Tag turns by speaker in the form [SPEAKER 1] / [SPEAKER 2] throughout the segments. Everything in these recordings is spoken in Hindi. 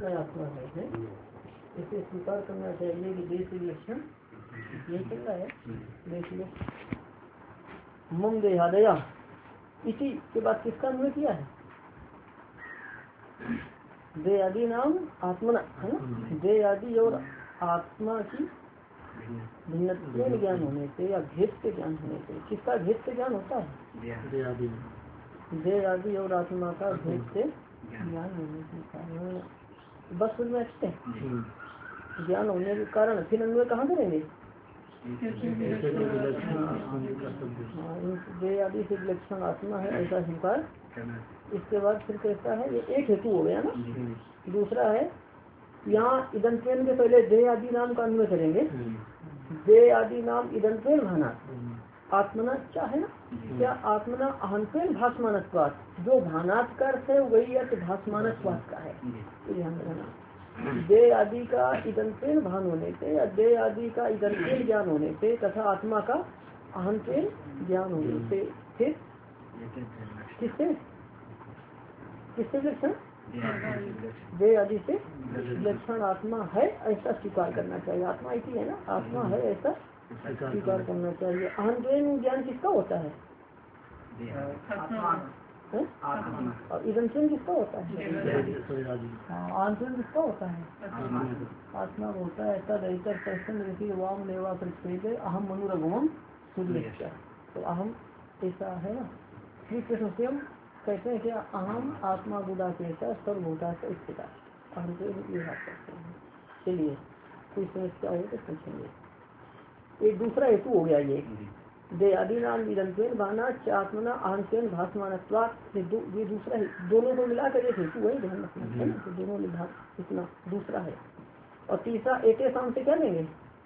[SPEAKER 1] में आत्मा है इसे स्वीकार करना चाहिए कि देश विलक्षण यही चल रहा है। देखिए मम देहादया इसी के बाद किसका अन्वय किया है? दे आदि नाम आत्मना है ना। दे आदि और आत्मा की भिन्नत्व ज्ञान होने से या भेद के ज्ञान होने से, किसका भेद से ज्ञान होता है? दे आदि और आत्मा का भेद से ज्ञान होने के कारण, बस फिर में अच्छे ज्ञान होने के कारण फिर अन्वय कहाँ करेंगे? दे आदि से विलक्षण आत्मा है ऐसा स्वीकार। इसके बाद फिर कहता है ये एक हेतु हो गया ना। दूसरा है यहाँ इदंत्वेन के पहले दे आदि नाम का अन्वय करेंगे। दे आदि नाम इदंत्वेन भाना आत्मना क्या है ना, क्या आत्मना अहंत्वेन भासमानत्वात्, जो भानात का अर्थ है वही अर्थ भासमानत्वात् का है। ध्यान रखना, दे आदि का इदंत्वेन भान होने से या दे आदि का इदंत्वेन ज्ञान होने से तथा आत्मा का अहंत्वेन ज्ञान होने से फिर किससे किससे विलक्षण? दे आदि से विलक्षण आत्मा है ऐसा स्वीकार करना चाहिए। आत्मा इसी है ना, आत्मा है ऐसा स्वीकार करना चाहिए। अहंत्वेन ज्ञान किसका होता है? और इदंत्वेन किसका होता है? अहंत्वेन किसका होता है? आत्मा होता है। ऐसा रहकर प्रश्न ऋषि वाम नेवा प्रतिषेध अहम मनुरघुवम सूर्य। तो अहम ऐसा है ना, श्री कृष्ण स्वयं कहते हैं कि अहम आत्मा गुदा के सर्वभूता से स्थित। अहंत्वेन ये बात करते हैं। चलिए कोई समस्या हो तो पूछेंगे। एक दूसरा हेतु हो गया ये दे आदि नाम निरंतर भाना आत्मना अहंत्वेन भासमानत्वात्। ये दूसरा है, दोनों को मिलाकर एक हेतु है, ध्यान रखना है ना। तो दोनों विभाग इतना दूसरा है। और तीसरा एक शाम से क्या लेंगे?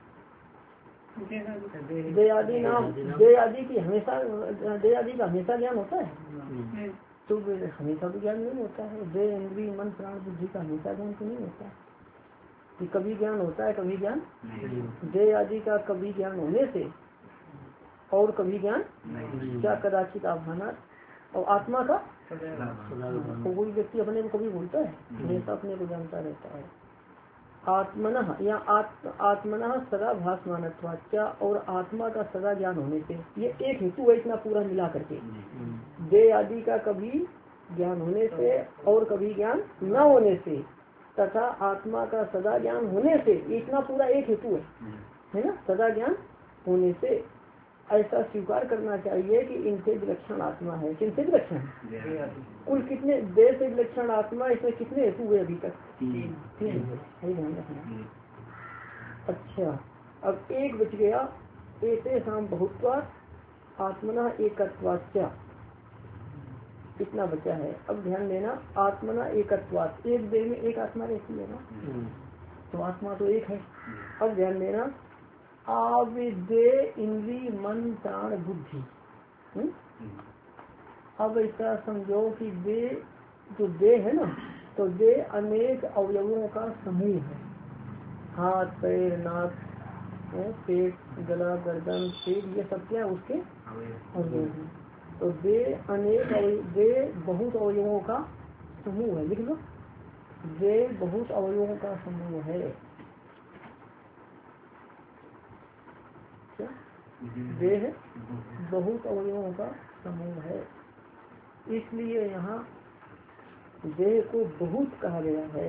[SPEAKER 1] दे आदि नाम, दे आदि की हमेशा, दे आदि का हमेशा ज्ञान होता है तो हमेशा भी ज्ञान नहीं होता है। दे इंद्रिय मन प्राण बुद्धि का हमेशा ज्ञान तो नहीं होता है कि कभी ज्ञान होता है कभी ज्ञान। दे आदि का कभी ज्ञान होने से और कभी ज्ञान क्या कदाचित आभाना। और आत्मा का तो कोई व्यक्ति अपने को कभी भूलता है, हमेशा अपने को जानता रहता है। आत्मनः या आत्मनः सदा भासमानत्वात्, क्या और आत्मा का सदा ज्ञान होने से। ये एक हेतु है इतना पूरा मिला करके। दे आदि का कभी ज्ञान होने से और कभी ज्ञान न होने से तथा आत्मा का सदा ज्ञान होने से, इतना पूरा एक हेतु है ना। सदा ज्ञान होने से ऐसा स्वीकार करना चाहिए कि इनसे विलक्षण आत्मा है। किनसे विलक्षण? कुल कितने देश से विलक्षण आत्मा, इसमें कितने हेतु हुए अभी तक? तीन। ध्यान रखना। अच्छा अब एक बच गया, एते शाम बहुत्वात् आत्मना एकत्वाच्च, इतना बचा है। अब ध्यान देना, आत्मना एकत्वात्, एक देह में एक आत्मा रहती है ना, तो आत्मा तो एक है। अब ध्यान देना, आविदे इंद्री मन प्राण बुद्धि। अब ऐसा समझो कि दे जो दे है ना, तो दे अनेक अवयवों का समूह है। हाथ पैर नाक पेट गला गर्दन सिर, ये सब क्या उसके अवयव हैं। तो दे अनेक दे बहुत अवयवों का समूह है। लिख लो, दे बहुत अवयवों का समूह है। देह बहुत अवयवों का समूह है, इसलिए यहाँ देह को बहुत कहा गया है।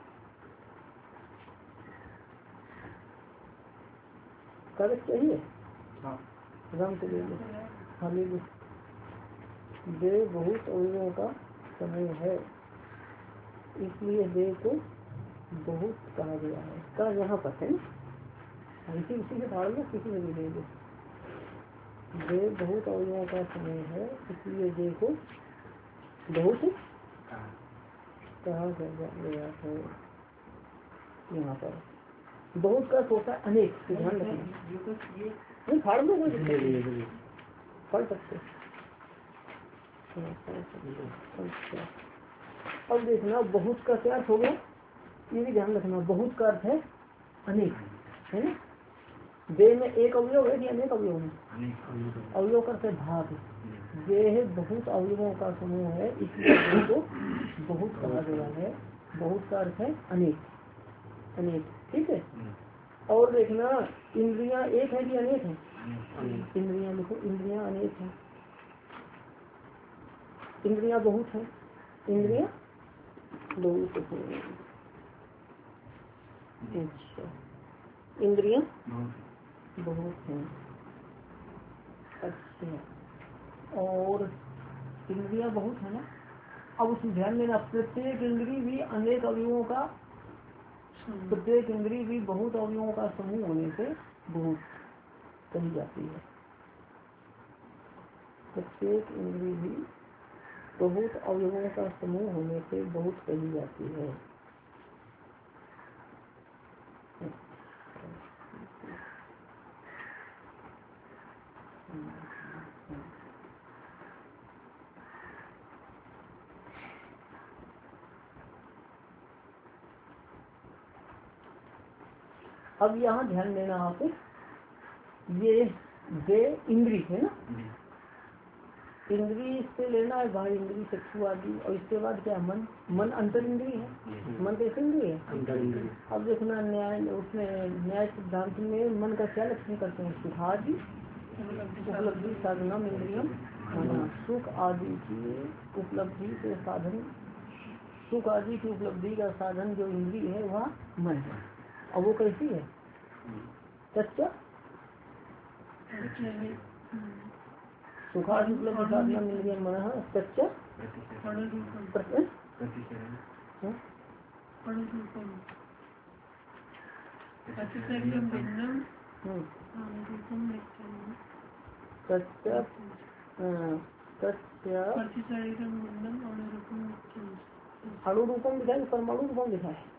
[SPEAKER 1] कागज चाहिए? रंग को ले लो, खाली देह बहुत अवयवों का समूह है, इसलिए देह को बहुत कहा गया है। का यहाँ पर है इसी से भाड़ लो, किसी में भी ले लो। देह बहुत अवयवों का समूह है, इसलिए देह को बहुत कहा गया है। यहाँ पर बहुत का होता है अनेक, ध्यान रखना। फाड़ लो, पढ़ सकते। अब देखना बहुत का क्या हो गया, ये भी ध्यान रखना। बहुत का अर्थ है अनेक, है ना। देह में एक अवयव है कि अनेक अवयव है? अवयव का अर्थ है भाग। देह बहुत अवयवों का समूह है, इसलिए देह को बहुत कहा गया है। बहुत का अर्थ है अनेक, अनेक, ठीक है। और देखना इंद्रियां एक है कि अनेक है? इंद्रियां लिखो, इंद्रियां अनेक है, इंद्रियां बहुत है, इंद्रियां बहुत है। अच्छा, इंद्रियां बहुत है। अच्छा, और इंद्रियां बहुत है ना। अब उसमें ध्यान देना, प्रत्येक इंद्रिय भी अनेक अवयवों का, प्रत्येक इंद्रिय भी बहुत अवयवों का समूह होने से बहुत कही जाती है। प्रत्येक इंद्रिय भी बहुत अवयवों का समूह होने से बहुत कही जाती है। अब यहाँ ध्यान देना आप, ये वे इंद्रिय है ना, इंद्रिय से लेना है बाहर इंद्रिय चक्षु आदि, और इसके बाद क्या मन, मन अंतर इंद्रिय है। मन कैसे इंद्रिय है? अब देखना न्याय, उसमें न्याय सिद्धांत में मन का क्या लक्षण करते हैं? सुखादि उपलब्धि साधना इंद्रियम, सुख आदि की उपलब्धि के साधन, सुख आदि की उपलब्धि का साधन जो इंद्रिय है वह मन है। और वो कैसी है? सच्चा सुखादि उपलब्धि साधना इंद्रिय मन सच्चा अणुरूपम लिखा है, परमाणु रूपम लिखा है।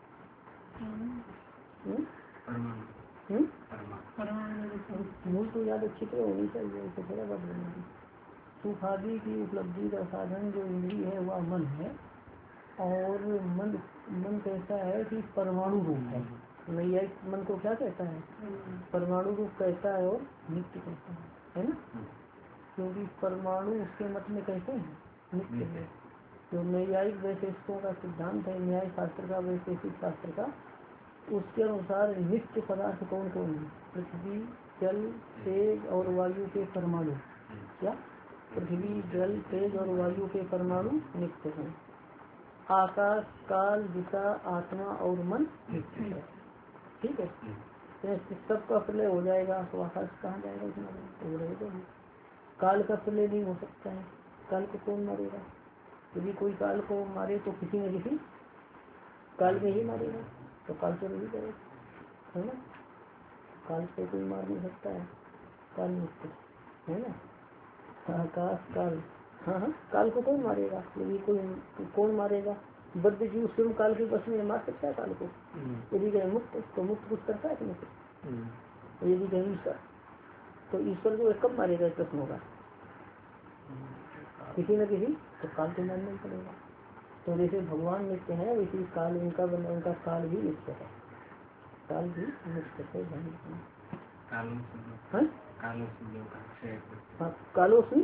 [SPEAKER 1] मूल तो याद अच्छी तरह होनी चाहिए, इसे थोड़ा बात बोलना। सुखादि की उपलब्धि का साधन जो इंद्रिय है वह मन है, और मन कैसा है कि परमाणु रूप है। नैया मन को क्या कहता है? परमाणु रूप कहता है और नित्य कहता है ना। क्योंकि परमाणु उसके मत में कैसे हैं? नित्य है। जो न्यायिक वैशेषिकों का सिद्धांत है, न्याय शास्त्र का, वैशेषिक शास्त्र का, उसके अनुसार नित्य पदार्थ कौन कौन है? पृथ्वी, जल, तेज और वायु के परमाणु। क्या? पृथ्वी, जल, तेज और वायु के परमाणु नित्य हैं। आकाश, काल, दिशा, आत्मा और मन नित्य है। ठीक है, सबका प्रलय हो जाएगा तो आकाश कहाँ जाएगा? इतना तो रहेगा। काल का प्रलय नहीं हो सकता है, काल को कौन मारेगा? यदि कोई काल को मारे तो किसी न किसी काल में ही मारेगा, तो काल तो नहीं करेगा, है ना। काल से कोई मार नहीं सकता है, काल मुक्त है ना। आकाश, काल, हाँ हाँ, काल को कौन मारेगा? यदि कोई कौन मारेगा? बद्ध जीव स्वयं काल के बस में मार सकता है काल को? यदि कहीं मुक्त तो मुक्त कुछ करता है कि नहीं? यदि कहीं ईश्वर, तो ईश्वर जो कब मारेगा? इस प्रश्न होगा किसी न किसी, तो काल को मानना ही पड़ेगा। तो जैसे भगवान नित्य है वैसे काल उनका काल भी नित्य है, काल भी नित्य है। कालो से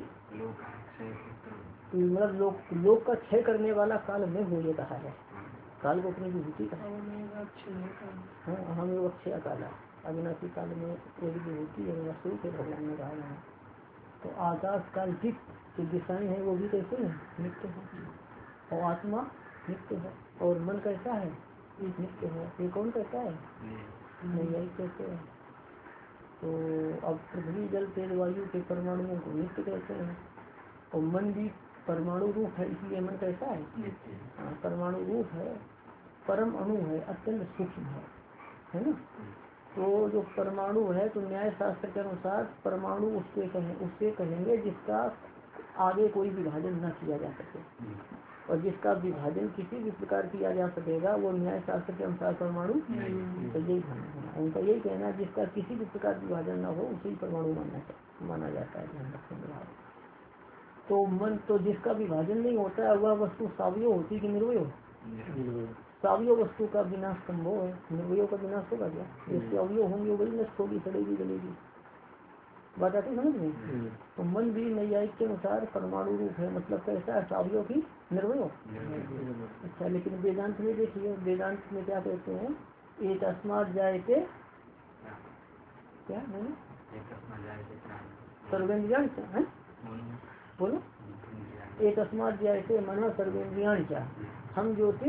[SPEAKER 1] मतलब लोक का क्षय करने वाला काल में हो, ये कहा है। काल को अपनी विभूति कहा, हाँ हमें वो अक्षय काला अविनाशी काल में एक विभूति है, स्वरूप है भगवान ने कहा है। तो आकाश काल जित जो दिशाएं हैं वो भी कैसे है? नित्य है। और आत्मा नित्य है, और मन कैसा है? नित्य है। ये कौन कहता है? नहीं, यही कहते हैं। तो अब पृथ्वी, जल, तेज, वायु के परमाणुओं को नित्य कहते हैं, और मन भी परमाणु रूप है, इसलिए मन कैसा है? हाँ, परमाणु रूप है, परम अणु है, अत्यंत सूक्ष्म है ना। तो जो परमाणु है, तो न्याय शास्त्र के अनुसार परमाणु उससे कहेंगे जिसका आगे कोई विभाजन न किया जा सके, और जिसका विभाजन किसी भी प्रकार किया जा सकेगा वो न्याय शास्त्र के अनुसार परमाणु तो यही उनका यही कहना है, जिसका किसी भी प्रकार विभाजन न हो उसे ही परमाणु माना जाता है। ध्यान रखेंगे। तो मन, तो जिसका विभाजन नहीं होता है वह वस्तु सावयव होती कि निर्वय? सावयव वस्तु का विनाश संभव है, निर्वयों का विनाश होगा क्या? जिसके अवयव होंगे वही नष्ट होगी, सड़ेगी, गलेगी। बात आती समझ में। तो मन भी नैयायिक के अनुसार परमाणु रूप है, मतलब कैसा है, सावयव की निर्वय। अच्छा, लेकिन वेदांत में देखिए, वेदांत में क्या कहते हैं, एक अस्मात् जायते क्या है, सर्वेन्द्रियाण है, बोलो, एक अस्मात् जायते मन सर्वेन्द्रियाण क्या, हम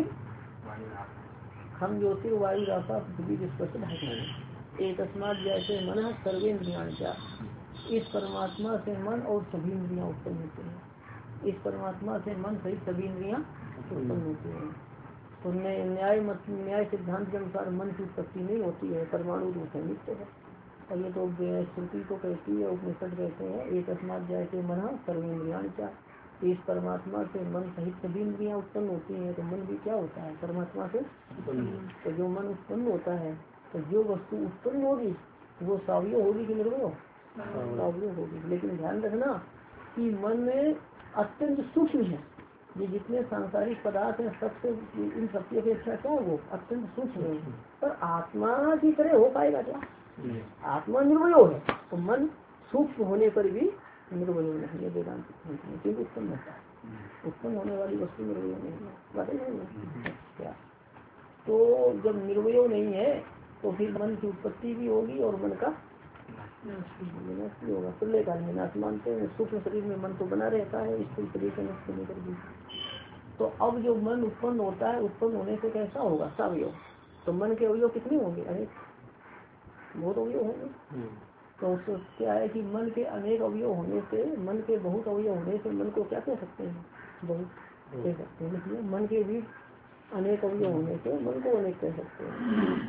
[SPEAKER 1] ज्योतिर्वायु आकाश पृथ्वी विश्व है। एक अस्मात् जायते मन सर्वेन्द्रियाण क्या, इस परमात्मा से मन और सभी इंद्रियां उत्पन्न होते हैं। इस परमात्मा से मन सहित सभी इंद्रियां उत्पन्न होती हैं। तो न्याय सिद्धांत के अनुसार मन की उत्पत्ति नहीं होती है, परमाणु रूप है, नित्य है। और ये तो श्रुति को कहती है, उपनिषद कहते हैं एक अस्मात् जायते मन सर्वेन्द्रियाण क्या, इस परमात्मा से मन सहित सभी इंद्रियां उत्पन्न होती हैं। तो मन भी क्या होता है, परमात्मा से। तो जो मन उत्पन्न होता है, तो जो वस्तु उत्पन्न होगी वो सावयव होगी कि निर्वय, सावयव होगी। लेकिन ध्यान रखना कि मन में अत्यंत सूक्ष्म है, ये जितने सांसारिक पदार्थ हैं सबसे, इन सबकी अपेक्षा क्या वो अत्यंत सूक्ष्म है। पर आत्मा की तरह हो पाएगा क्या, आत्मा निर्वय है, तो मन सूक्ष्म होने पर भी निर्वय नहीं है वेदांत, क्योंकि उत्पन्न होता है, उत्पन्न होने वाली वस्तु निर्वय नहीं है। बात है क्या, तो जब निर्वय नहीं है तो फिर मन की उत्पत्ति भी होगी और मन का विनाश भी होगा। प्रलय काल में नाश मानते हैं, सूक्ष्म शरीर में मन तो बना रहता है, स्थूल शरीर से नष्ट होने पर भी। तो अब जो मन उत्पन्न होता है, उत्पन्न होने से कैसा होगा, सावयव। तो मन के अवयव कितने होंगे, अनेक, बहुत अवयव होंगे। तो उसको क्या है कि मन के अनेक अवयव होने से, मन के बहुत अवयव होने से मन को क्या कह सकते हैं, बहुत कह सकते हैं। इसलिए मन के भी अनेक अवयव होने से मन को अनेक कह सकते हैं।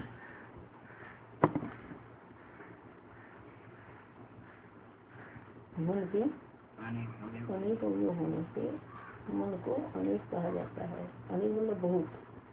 [SPEAKER 1] मन के अनेक अवयव होने से मन को अनेक कहा जाता है। अनेक मतलब बहुत।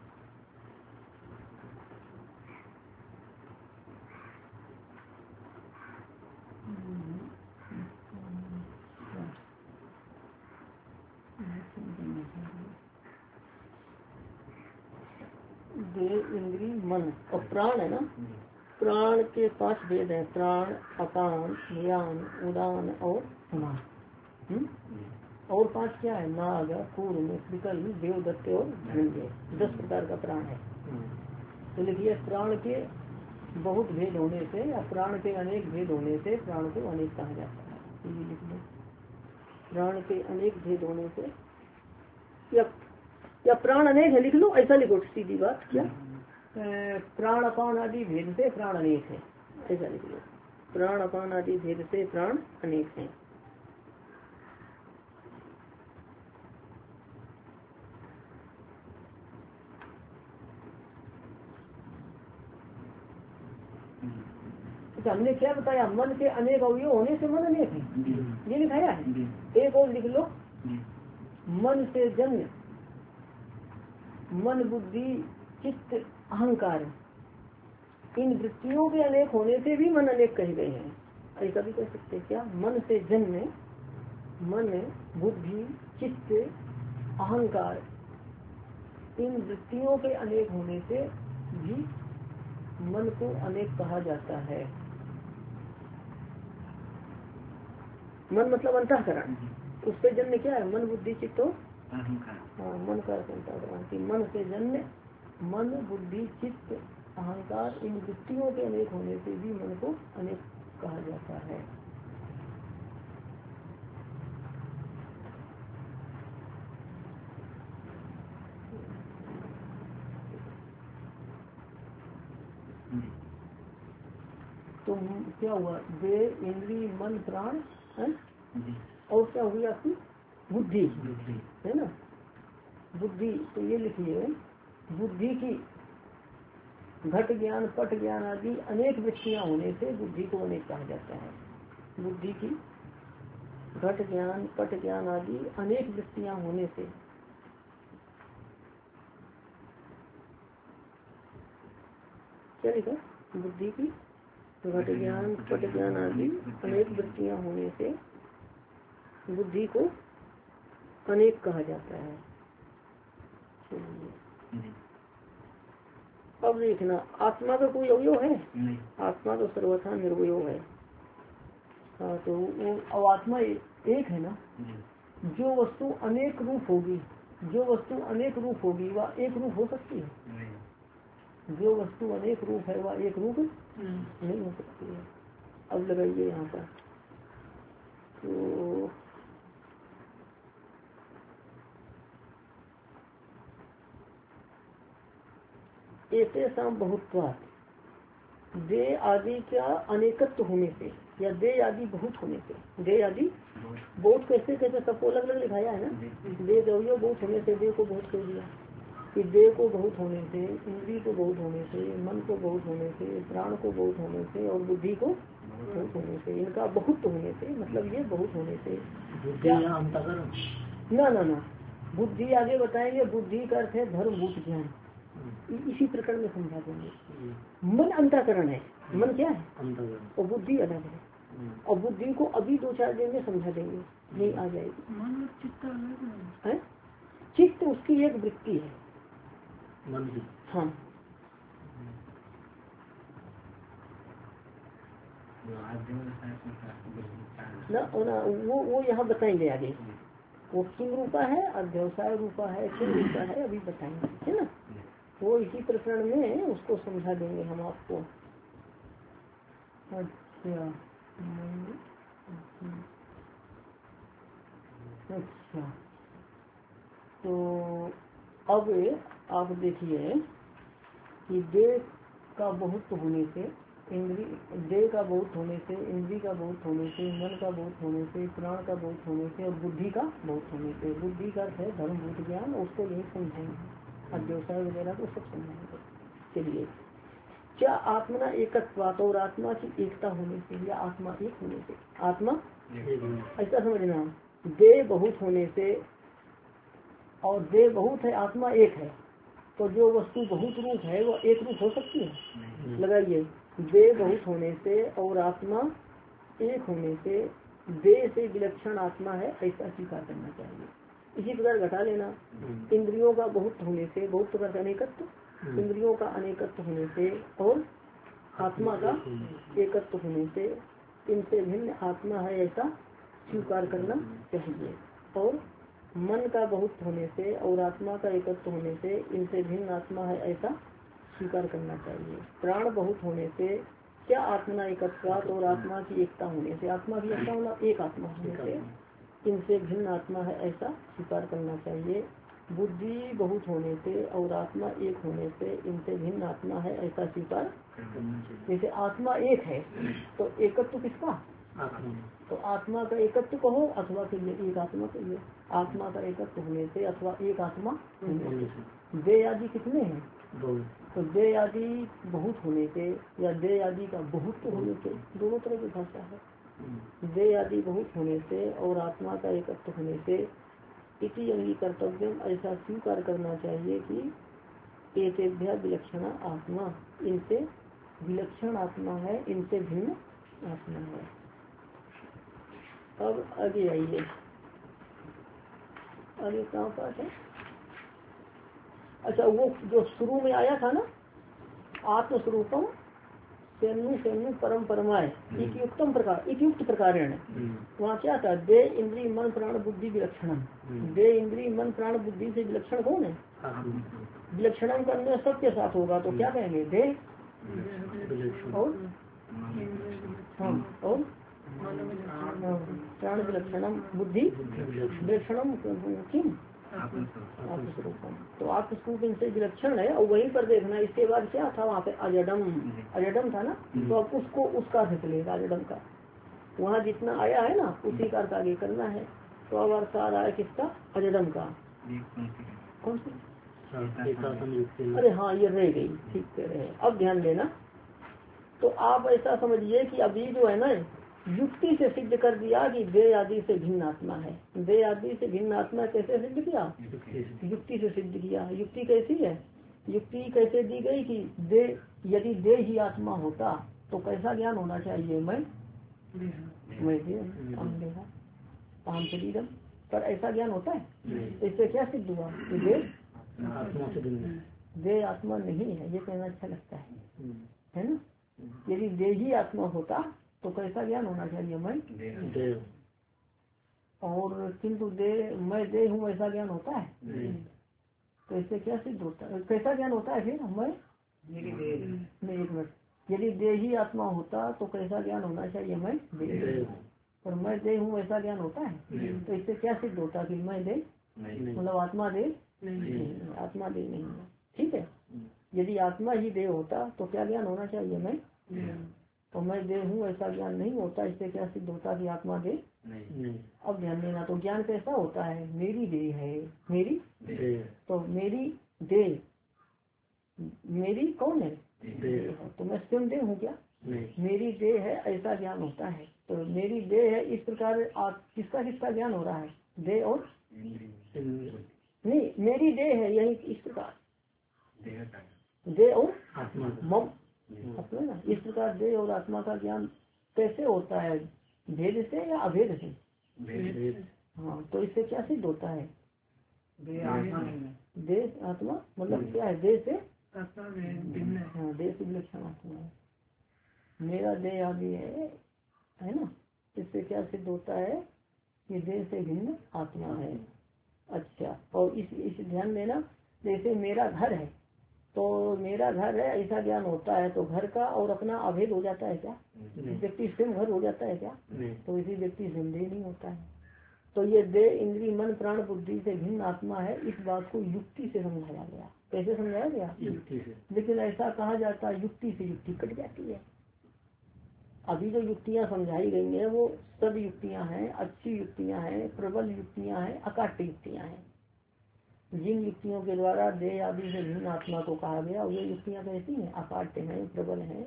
[SPEAKER 1] देह, इंद्री, मन और प्राण है ना, प्राण के 5 भेद हैं, प्राण, अपान, ज्ञान, उदान और समान। और 5 क्या है, नाग, कूर्म, विकल, देवदत्त और धनंजय, 10 प्रकार का प्राण है। तो लिखिए, प्राण के बहुत भेद होने से या प्राण के अनेक भेद होने से प्राण को अनेक कहा जाता है। ये लिख लो, प्राण के अनेक भेद होने से, या प्राण अनेक है, लिख लो, ऐसा लिखो, सीधी बात। क्या प्राण अपान आदि भेद से प्राण अनेक है, ऐसा लिख लो, प्राण अपान आदि भेद से प्राण अनेक है। तो हमने क्या बताया, मन के अनेक अवयव होने से मन अनेक है, ये लिखाया है। एक और लिख लो, मन से जन्म, मन, बुद्धि, चित्त, अहंकार, इन वृत्तियों के अनेक होने से भी मन अनेक कहे गए हैं। ऐसा भी कह सकते हैं। क्या, मन से जन्म, मन, बुद्धि, चित्त, अहंकार, इन वृत्तियों के अनेक होने से भी मन को अनेक कहा जाता है। मन मतलब अंतःकरण, उससे जन्म क्या है, मन, बुद्धि, चित्त, हाँ, मन का अंतःकरण। मन से जन्म, मन, बुद्धि, चित्त, अहंकार, इन वृत्तियों के अनेक होने से भी मन को अनेक कहा जाता है। तो क्या हुआ, देह, इंद्री, मन, प्राण है, और क्या हुई आपकी बुद्धि है ना, बुद्धि। तो ये लिखिए, बुद्धि की घट ज्ञान, पट ज्ञान आदि अनेक वृत्तियां होने से बुद्धि को अनेक कहा जाता है। बुद्धि की घट ज्ञान, पट ज्ञान आदि अनेक वृत्तियां होने से, क्या लिखा, बुद्धि की घट ज्ञान, पट ज्ञान आदि अनेक वृत्तियां होने से बुद्धि को अनेक कहा जाता है। अब देखना, आत्मा का कोई अवयव है, आत्मा तो सर्वथा निर्वय है, तो वो अब आत्मा एक है ना। जो वस्तु अनेक रूप होगी, जो वस्तु अनेक रूप होगी वह एक रूप हो सकती है? जो वस्तु अनेक रूप है वह एक रूप नहीं हो सकती है। अब लगाइए यहाँ पर, तो ऐसे बहुत्वात् दे आदि का अनेकत्व होने से या दे आदि बहुत होने से, दे आदि बहुत कैसे कैसे सबको अलग अलग लिखाया है ना। दे द्रव्य बहुत होने से दे को बहुत कर दिया कि दे को बहुत होने से, इंद्री को बहुत होने से, मन को बहुत होने से, प्राण को बहुत होने से और बुद्धि को बहुत होने से, इनका बहुत होने से मतलब ये बहुत होने से ना ना ना बुद्धि आगे बताएंगे। बुद्धि का अर्थ है धर्मभूत ज्ञान, इसी प्रकरण में समझा देंगे। मन अंतःकरण है, मन क्या है और बुद्धि अलग है। और बुद्धि को अभी 2-4 दिन में समझा देंगे, नहीं आ जाएगी। मन चित्त अलग है, चित्त उसकी एक वृत्ति है। हाँ ना वो यहाँ बताएंगे आगे। वो किम रूपा है, अध्यवसाय रूपा है, किम रूपा है, अभी बताएंगे, है ना। वो इसी प्रकरण में उसको समझा देंगे हम आपको। अच्छा अच्छा, तो अब आप देखिए कि देह का बहुत होने से, इंद्री देह का बहुत होने से, इंद्री का बहुत होने से, मन का बहुत होने से, प्राण का बहुत होने से और बुद्धि का बहुत होने से। बुद्धि का अर्थ है धर्मभूत ज्ञान, उसको यही समझाएंगे, अध्यवसाय वगैरह को सब समझाएंगे। चलिए, क्या आत्मना एकत्वात् और आत्मा की एकता होने से या आत्मा एक होने से, आत्मा ऐसा समझना, देह बहुत होने से और देह बहुत है, आत्मा एक है, तो जो वस्तु बहुत रूप है वो एक रूप हो सकती है? लगाइए, देह बहुत होने से और आत्मा एक होने से देह से विलक्षण आत्मा है ऐसा स्वीकार करना चाहिए। इसी प्रकार घटा लेना, इंद्रियों का बहुत होने से, बहुत प्रकार का अनेकत्व, इंद्रियों का अनेकत्व होने से और आत्मा का एकत्व होने से इनसे भिन्न आत्मा है ऐसा स्वीकार करना चाहिए। और मन का बहुत होने से और आत्मा का एकत्व होने से इनसे भिन्न आत्मा है ऐसा स्वीकार करना चाहिए। प्राण बहुत होने से, क्या आत्मा एकत्वात् और आत्मा की एकता होने से, आत्मा की एकता होना एक आत्मा होने से इनसे भिन्न आत्मा है ऐसा स्वीकार करना चाहिए। बुद्धि बहुत होने से और आत्मा एक होने से इनसे भिन्न आत्मा है ऐसा स्वीकार। जैसे आत्मा एक है तो एकत्व किसका? तो आत्मा का एकत्व कहो अथवा के लिए एक आत्मा के लिए, आत्मा का एकत्व होने से अथवा एक आत्मा होने से। देह आदि कितने हैं? तो देह आदि बहुत होने से या देह आदि का बहुत होने से, दोनों तरह की भाषा है। देह आदि बहुत होने से और आत्मा का एकत्व होने से इति अंगीकर्तव्य ऐसा स्वीकार करना चाहिए कि एतेभ्य विलक्षण आत्मा, इनसे विलक्षण आत्मा है, इनसे भिन्न आत्मा है। अब आगे आइए, आगे कहाँ पास है? अच्छा, वो जो शुरू में आया था ना, आत्मस्वरूपम सेनु परम परमाय इत्युक्तम प्रकार, इत्युक्त प्रकारेण, वहाँ क्या था? दे इंद्री मन प्राण बुद्धि विलक्षणम। दे इंद्री मन प्राण बुद्धि से विलक्षण कौन है? विलक्षणम करने सबके साथ होगा तो क्या कहेंगे? दे और और प्राण विलक्षणम बुद्धि विलक्षणम किम आत्मस्वरूपम। तो आत्मस्वरूप इनसे विलक्षण है। और वहीं पर देखना, इसके बाद क्या था वहाँ पे? अजडम, अजडम था ना, तो अब उसको उसका अर्थ लेगा अजडम का। वहाँ जितना आया है ना उसी का अर्थ आगे करना है। तो अब अर्थ आ रहा है किसका? अजडम का। कौन सी? अरे हाँ, ये रह गई, ठीक कह रहे हैं। अब ध्यान देना, तो आप ऐसा समझिए कि अभी जो है ना युक्ति से सिद्ध कर दिया कि देह आदि से भिन्न आत्मा है। देह आदि से भिन्न आत्मा कैसे सिद्ध किया? युक्ति से सिद्ध किया। युक्ति कैसी है? युक्ति कैसे दी गई कि देह, यदि देह ही आत्मा होता तो कैसा ज्ञान होना चाहिए? मैं देहा काम शरीरम, पर ऐसा ज्ञान होता है? इससे क्या सिद्ध हुआ कि देह आत्मा नहीं है। ये कहना अच्छा लगता है ना। यदि देह ही आत्मा होता तो कैसा ज्ञान होना चाहिए? मैं
[SPEAKER 2] देह।
[SPEAKER 1] और किंतु मैं देह हूँ ऐसा ज्ञान होता है? तो इससे क्या सिद्ध होता है? कैसा ज्ञान होता है फिर? मैं नहीं, एक मिनट, यदि देह ही आत्मा होता तो कैसा ज्ञान होना चाहिए? मैं देह। और मैं देह हूँ ऐसा ज्ञान होता है? तो इससे क्या सिद्ध होता कि मैं देह, मतलब आत्मा देह नहीं, आत्मा देह नहीं है। ठीक है, यदि आत्मा ही देह होता तो क्या ज्ञान होना चाहिए? मैं। तो मैं देह हूँ ऐसा ज्ञान नहीं होता, इससे क्या सिद्ध होता कि आत्मा देह नहीं। अब ध्यान देना, तो ज्ञान कैसा होता है? मेरी देह है, मेरी देह। तो मेरी देह, मेरी कौन है? देह। तो मैं स्वयं देह हूँ क्या? मेरी देह है ऐसा ज्ञान होता है। तो मेरी देह है इस प्रकार किसका किसका ज्ञान हो रहा है? देह और नहीं, मेरी देह है यही इस प्रकार, देह और मम अपने ना, इस प्रकार देह और आत्मा का ज्ञान कैसे होता है? भेद से या अभेद से? हाँ, तो इससे क्या सिद्ध होता है? देह आत्मा मतलब क्या है? देह से हाँ, देह से विलक्षण आत्मा है, मेरा देह आदि है ना। इससे क्या सिद्ध होता है कि देह से भिन्न आत्मा है। अच्छा, और इस ध्यान देना, जैसे मेरा घर है तो मेरा घर है ऐसा ज्ञान होता है, तो घर का और अपना अभेद हो जाता है क्या? व्यक्ति स्वयं घर हो जाता है क्या? तो इसी व्यक्ति स्वयं देह नहीं होता है। तो ये देह इंद्रिय मन प्राण बुद्धि से भिन्न आत्मा है, इस बात को युक्ति से समझाया गया। कैसे समझाया गया? युक्ति से। लेकिन ऐसा कहा जाता है युक्ति से युक्ति कट जाती है। अभी जो युक्तियाँ समझाई गई हैं वो सब युक्तियाँ हैं, अच्छी युक्तियाँ हैं, प्रबल युक्तियाँ हैं, अकाट्य युक्तियाँ हैं। जिन युक्तियों के द्वारा देह आदि से भिन्न आत्मा को कहा गया वे युक्तियाँ कैसी हैं? अकाट्य हैं, प्रबल हैं,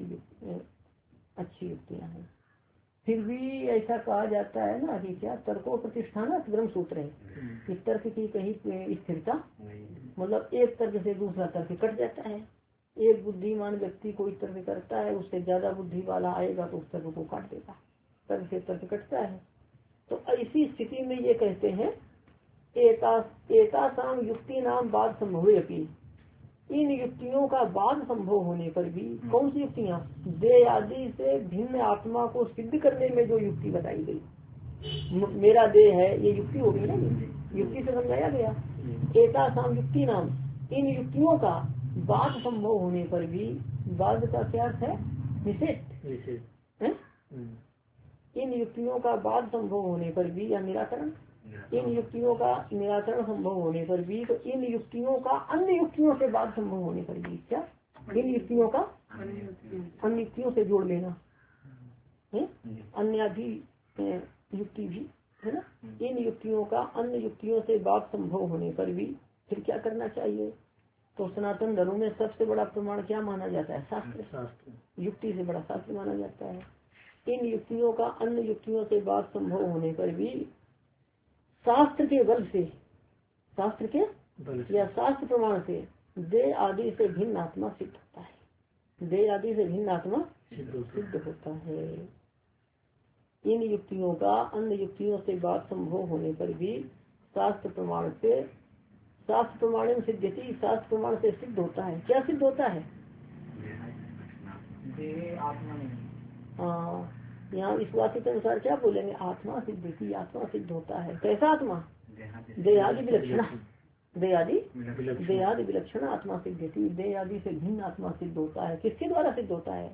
[SPEAKER 1] अच्छी युक्तियाँ हैं। फिर भी ऐसा कहा जाता है ना कि क्या तर्को प्रतिष्ठान ब्रह्म सूत्र है कि तर्क की कहीं स्थिरता, मतलब एक तर्क से दूसरा तर्क कट जाता है। एक बुद्धिमान व्यक्ति कोई तर्क करता है, उससे ज्यादा बुद्धि वाला आएगा तो उस तर्क को काट देगा, तर्क से तर्क कटता है। तो ऐसी स्थिति में ये कहते हैं एकासाम युक्ति नाम बाद संभव अपनी, इन युक्तियों का बाद संभव होने पर भी, कौन सी युक्तियाँ? देह आदि से भिन्न आत्मा को सिद्ध करने में जो युक्ति बताई गई, मेरा देह है, ये युक्ति होगी ना, युक्ति से समझाया गया। एकासाम युक्ति नाम, इन युक्तियों का बाद संभव होने पर भी, बाद का क्या अर्थ है? निषेध। इन युक्तियों का बाद संभव होने पर भी या निराकरण, इन युक्तियों का निराकरण संभव होने पर भी, तो इन युक्तियों का अन्य युक्तियों से बाद संभव होने पर भी, क्या इन युक्तियों का अन्य युक्तियों से जोड़ लेना, अन्य भी युक्ति भी है ना। इन युक्तियों का अन्य युक्तियों से बाद संभव होने पर भी फिर क्या करना चाहिए? तो सनातन धर्म में सबसे बड़ा प्रमाण क्या माना जाता है? शास्त्र। युक्ति से बड़ा शास्त्र माना जाता है। इन युक्तियों का अन्य युक्तियों से बाद संभव होने पर भी शास्त्र के बल से, शास्त्र के या शास्त्र प्रमाण से देह आदि से भिन्न आत्मा सिद्ध होता है, देह आदि से भिन्न आत्मा सिद्ध होता है। इन युक्तियों का अन्य युक्तियों से बात संभव होने पर भी शास्त्र प्रमाण से, शास्त्र प्रमाण सिद्धति, शास्त्र प्रमाण से सिद्ध होता है। क्या सिद्ध होता है? हाँ, यहाँ इस वाक्य के अनुसार क्या बोलेंगे? आत्मा सिद्धति, आत्मा सिद्ध होता है। कैसा आत्मा? देहादि विलक्षण, देहादि विलक्षण आत्मा सिद्धति, देह आदि से भिन्न आत्मा सिद्ध होता है। किसके द्वारा सिद्ध होता है?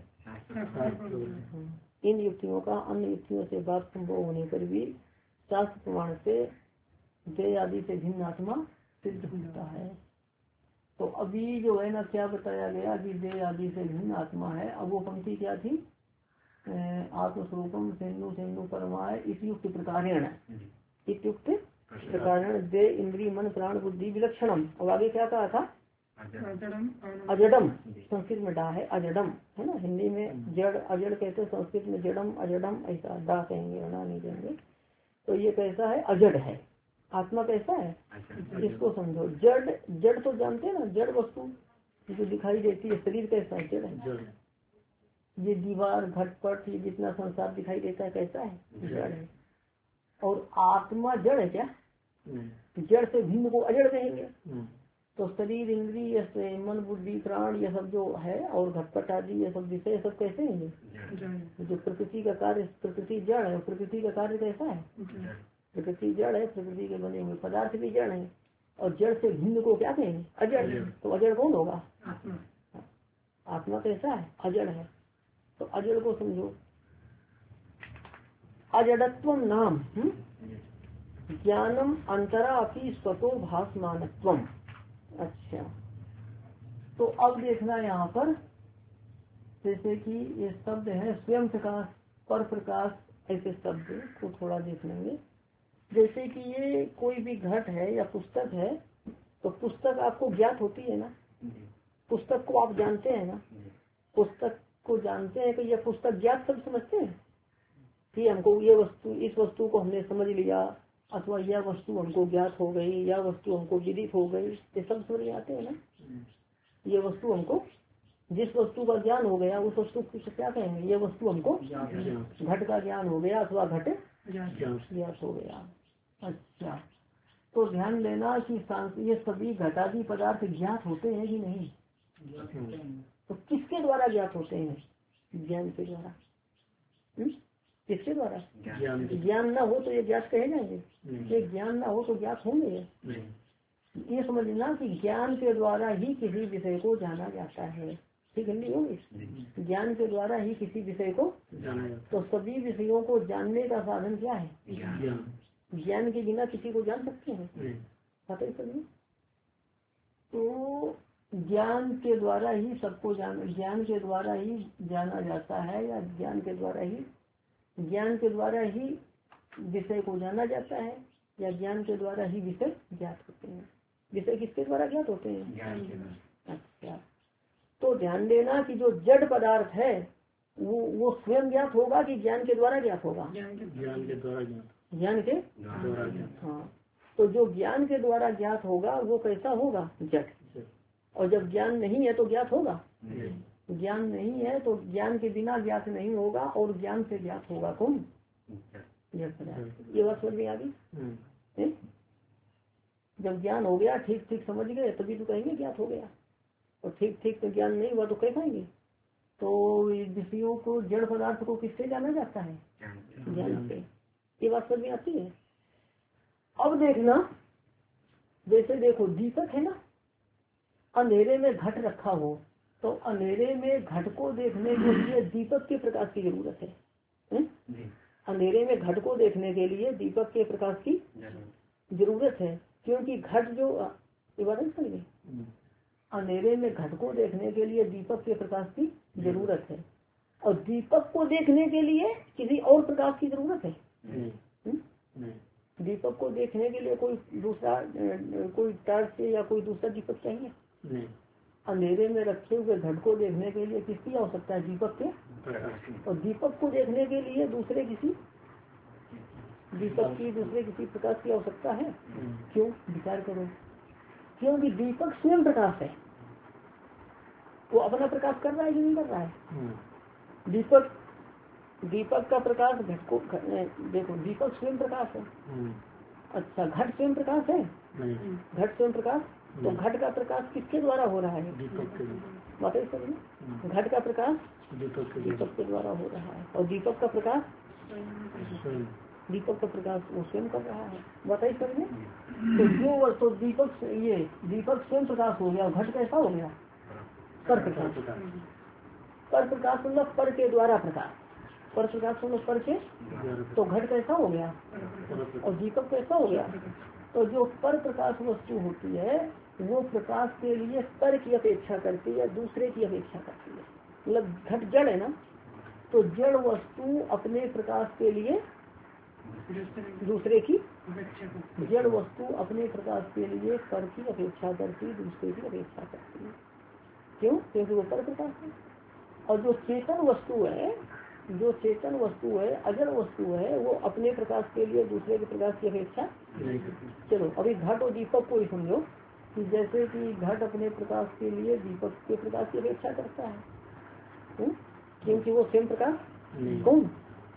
[SPEAKER 1] इन युक्तियों का अन्य युक्तियों से बात संभव होने पर भी शास्त्र प्रमाण से देह आदि से भिन्न आत्मा सिद्ध होता है। तो अभी जो है ना क्या बताया गया कि देह आदि से भिन्न आत्मा है। अब वो पंक्ति क्या थी? आत्मस्वरूपम सेनु सेनु परमाय इत्युक्त प्रकारेण, इत्युक्त प्रकारेण दे इंद्रिय मन प्राण बुद्धि विलक्षणम। अब आगे क्या कहा था? अजडम, संस्कृत में डा है, अजडम है ना, हिंदी में जड़ अजड़ कहते, संस्कृत में जड़म अजडम, ऐसा डा कहेंगे, डा नहीं कहेंगे। तो ये कैसा है? अजड़ है। आत्मा कैसा है? इसको समझो। जड़, जड़ तो जानते हैं ना, जड़ वस्तु जो दिखाई देती है, शरीर कैसा है? जड़ है। ये दीवार घटपट ये जितना संसार दिखाई देता है कैसा है? जड़ है। और आत्मा जड़ है क्या? जड़ से भिन्न को अजड़ कहेंगे। तो शरीर, इंद्रिय, मन, बुद्धि, प्राण ये सब जो है और घटपट आदि ये सब विषय सब कैसे हैं ये? जो प्रकृति का कार्य, प्रकृति जड़ है, प्रकृति का कार्य कैसा है? प्रकृति जड़ है, प्रकृति के बने हुए पदार्थ भी जड़ है। और जड़ से भिन्न को क्या कहेंगे? अजड़। तो अजड़ कौन होगा? आत्मा कैसा है? अजड़ है। तो अजड़ को समझो। अजड़त्वम नाम ज्ञानम अंतरा अपि स्वतो भासमानत्वम। अच्छा, तो अब देखना यहाँ पर, जैसे कि ये शब्द है स्वयं प्रकाश, पर प्रकाश, ऐसे शब्द को थोड़ा देख लेंगे। जैसे कि ये कोई भी घट है या पुस्तक है, तो पुस्तक आपको ज्ञात होती है ना, पुस्तक को आप जानते हैं ना, पुस्तक को जानते हैं कि यह पुस्तक ज्ञात शब्द समझते हैं कि हमको ये वस्तु, इस वस्तु को हमने समझ लिया, अथवा यह वस्तु हमको ज्ञात हो गई, यह वस्तु हमको विदित हो गई, ये सब समझ आते हैं ना। ये वस्तु हमको, जिस वस्तु का ज्ञान हो गया उस वस्तु को क्या कहेंगे? ये वस्तु हमको घट का ज्ञान हो गया अथवा घट ज्ञात हो गया। अच्छा, तो ध्यान देना कि ये सभी घटादी पदार्थ ज्ञात होते हैं कि नहीं? तो किसके द्वारा ज्ञात होते हैं? ज्ञान के द्वारा। किसके द्वारा? ज्ञान ना हो तो ये ज्ञात कहे जाएंगे? ये ज्ञान ना हो तो ज्ञात होंगे? ये समझना कि ज्ञान के द्वारा ही किसी विषय को जाना जाता है। ठीक हिंदी होगी? ज्ञान के द्वारा ही किसी विषय को तो सभी विषयों को जानने का साधन क्या है? ज्ञान के बिना किसी को जान सकते हैं? पता ही समझे। तो ज्ञान के द्वारा ही सबको ज्ञान के द्वारा ही जाना जाता है, या ज्ञान के द्वारा ही विषय को जाना जाता है, या ज्ञान के द्वारा ही विषय ज्ञात होते हैं। विषय किसके द्वारा ज्ञात होते हैं? अच्छा, तो ध्यान देना कि जो जड़ पदार्थ है वो स्वयं ज्ञात होगा कि ज्ञान के द्वारा ज्ञात होगा? ज्ञान के द्वारा। हाँ, तो जो ज्ञान के द्वारा ज्ञात होगा वो कैसा होगा? जड़। और जब ज्ञान नहीं है तो ज्ञात होगा? ज्ञान नहीं है तो ज्ञान के बिना ज्ञात नहीं होगा, और ज्ञान से ज्ञात होगा कौन? जड़ पदार्थ। ये बात समझ में आ गई? जब ज्ञान हो गया, ठीक ठीक समझ गए, तभी तो कहेंगे ज्ञात हो गया। और ठीक ठीक तो ज्ञान नहीं हुआ तो कह पाएंगे? तो विषयों को, जड़ पदार्थ को किससे जाना जाता है? ज्ञान से। ये बात समझ में आती है? अब देखना, जैसे देखो दीपक है ना, अंधेरे में घट रखा हो, तो अंधेरे में घट को देखने के लिए दीपक के प्रकाश की जरूरत है। अंधेरे में घट को देखने के लिए दीपक के प्रकाश की जरूरत है, क्योंकि घट जो समझे, अंधेरे में घट को देखने के लिए दीपक के प्रकाश की जरूरत है, और दीपक को देखने के लिए किसी और प्रकाश की जरूरत है? दीपक को देखने के लिए कोई दूसरा, कोई टॉर्च या कोई दूसरा दीपक चाहिए? अंधेरे में रखे हुए घट को देखने के लिए किसकी आवश्यकता है? दीपक के। और दीपक को देखने के लिए दूसरे किसी प्रकाश की आवश्यकता है? क्यों? विचार करो। क्योंकि दीपक स्वयं प्रकाश है, वो अपना प्रकाश कर रहा है कि नहीं कर रहा है? दीपक का प्रकाश घट को, देखो दीपक स्वयं प्रकाश है। अच्छा, घट स्वयं प्रकाश है? घट स्वयं प्रकाश, तो घट का प्रकाश किसके द्वारा हो रहा है? बताइए सर। घट का प्रकाश दीपक के द्वारा हो रहा है, और दीपक का प्रकाश वो स्वयं कर रहा है। बताइए सर में। तो जो तो दीपक स्वयं प्रकाश हो गया, घट कैसा हो गया? पर प्रकाश। पर प्रकाश मतलब पर के द्वारा प्रकाश, पर प्रकाश मतलब पर के, तो घट कैसा हो गया? और दीपक कैसा हो गया? तो जो पर प्रकाश वस्तु होती है वो प्रकाश के लिए पर की अपेक्षा करती है, दूसरे की अपेक्षा करती है। मतलब घट जड़ है ना, तो जड़ वस्तु अपने प्रकाश के लिए दूसरे की, जड़ वस्तु अपने प्रकाश के लिए पर की अपेक्षा करती, दूसरे की अपेक्षा करती है। क्यों? क्योंकि वो पर प्रकाश है। और जो चेतन वस्तु है, अजड़ वस्तु है, वो अपने प्रकाश के लिए दूसरे के प्रकाश की अपेक्षा। चलो अभी घट और दीपक को ही समझो कि जैसे कि घट अपने प्रकाश के लिए दीपक के प्रकाश की अपेक्षा करता है, क्योंकि वो स्वयं प्रकाश कौन?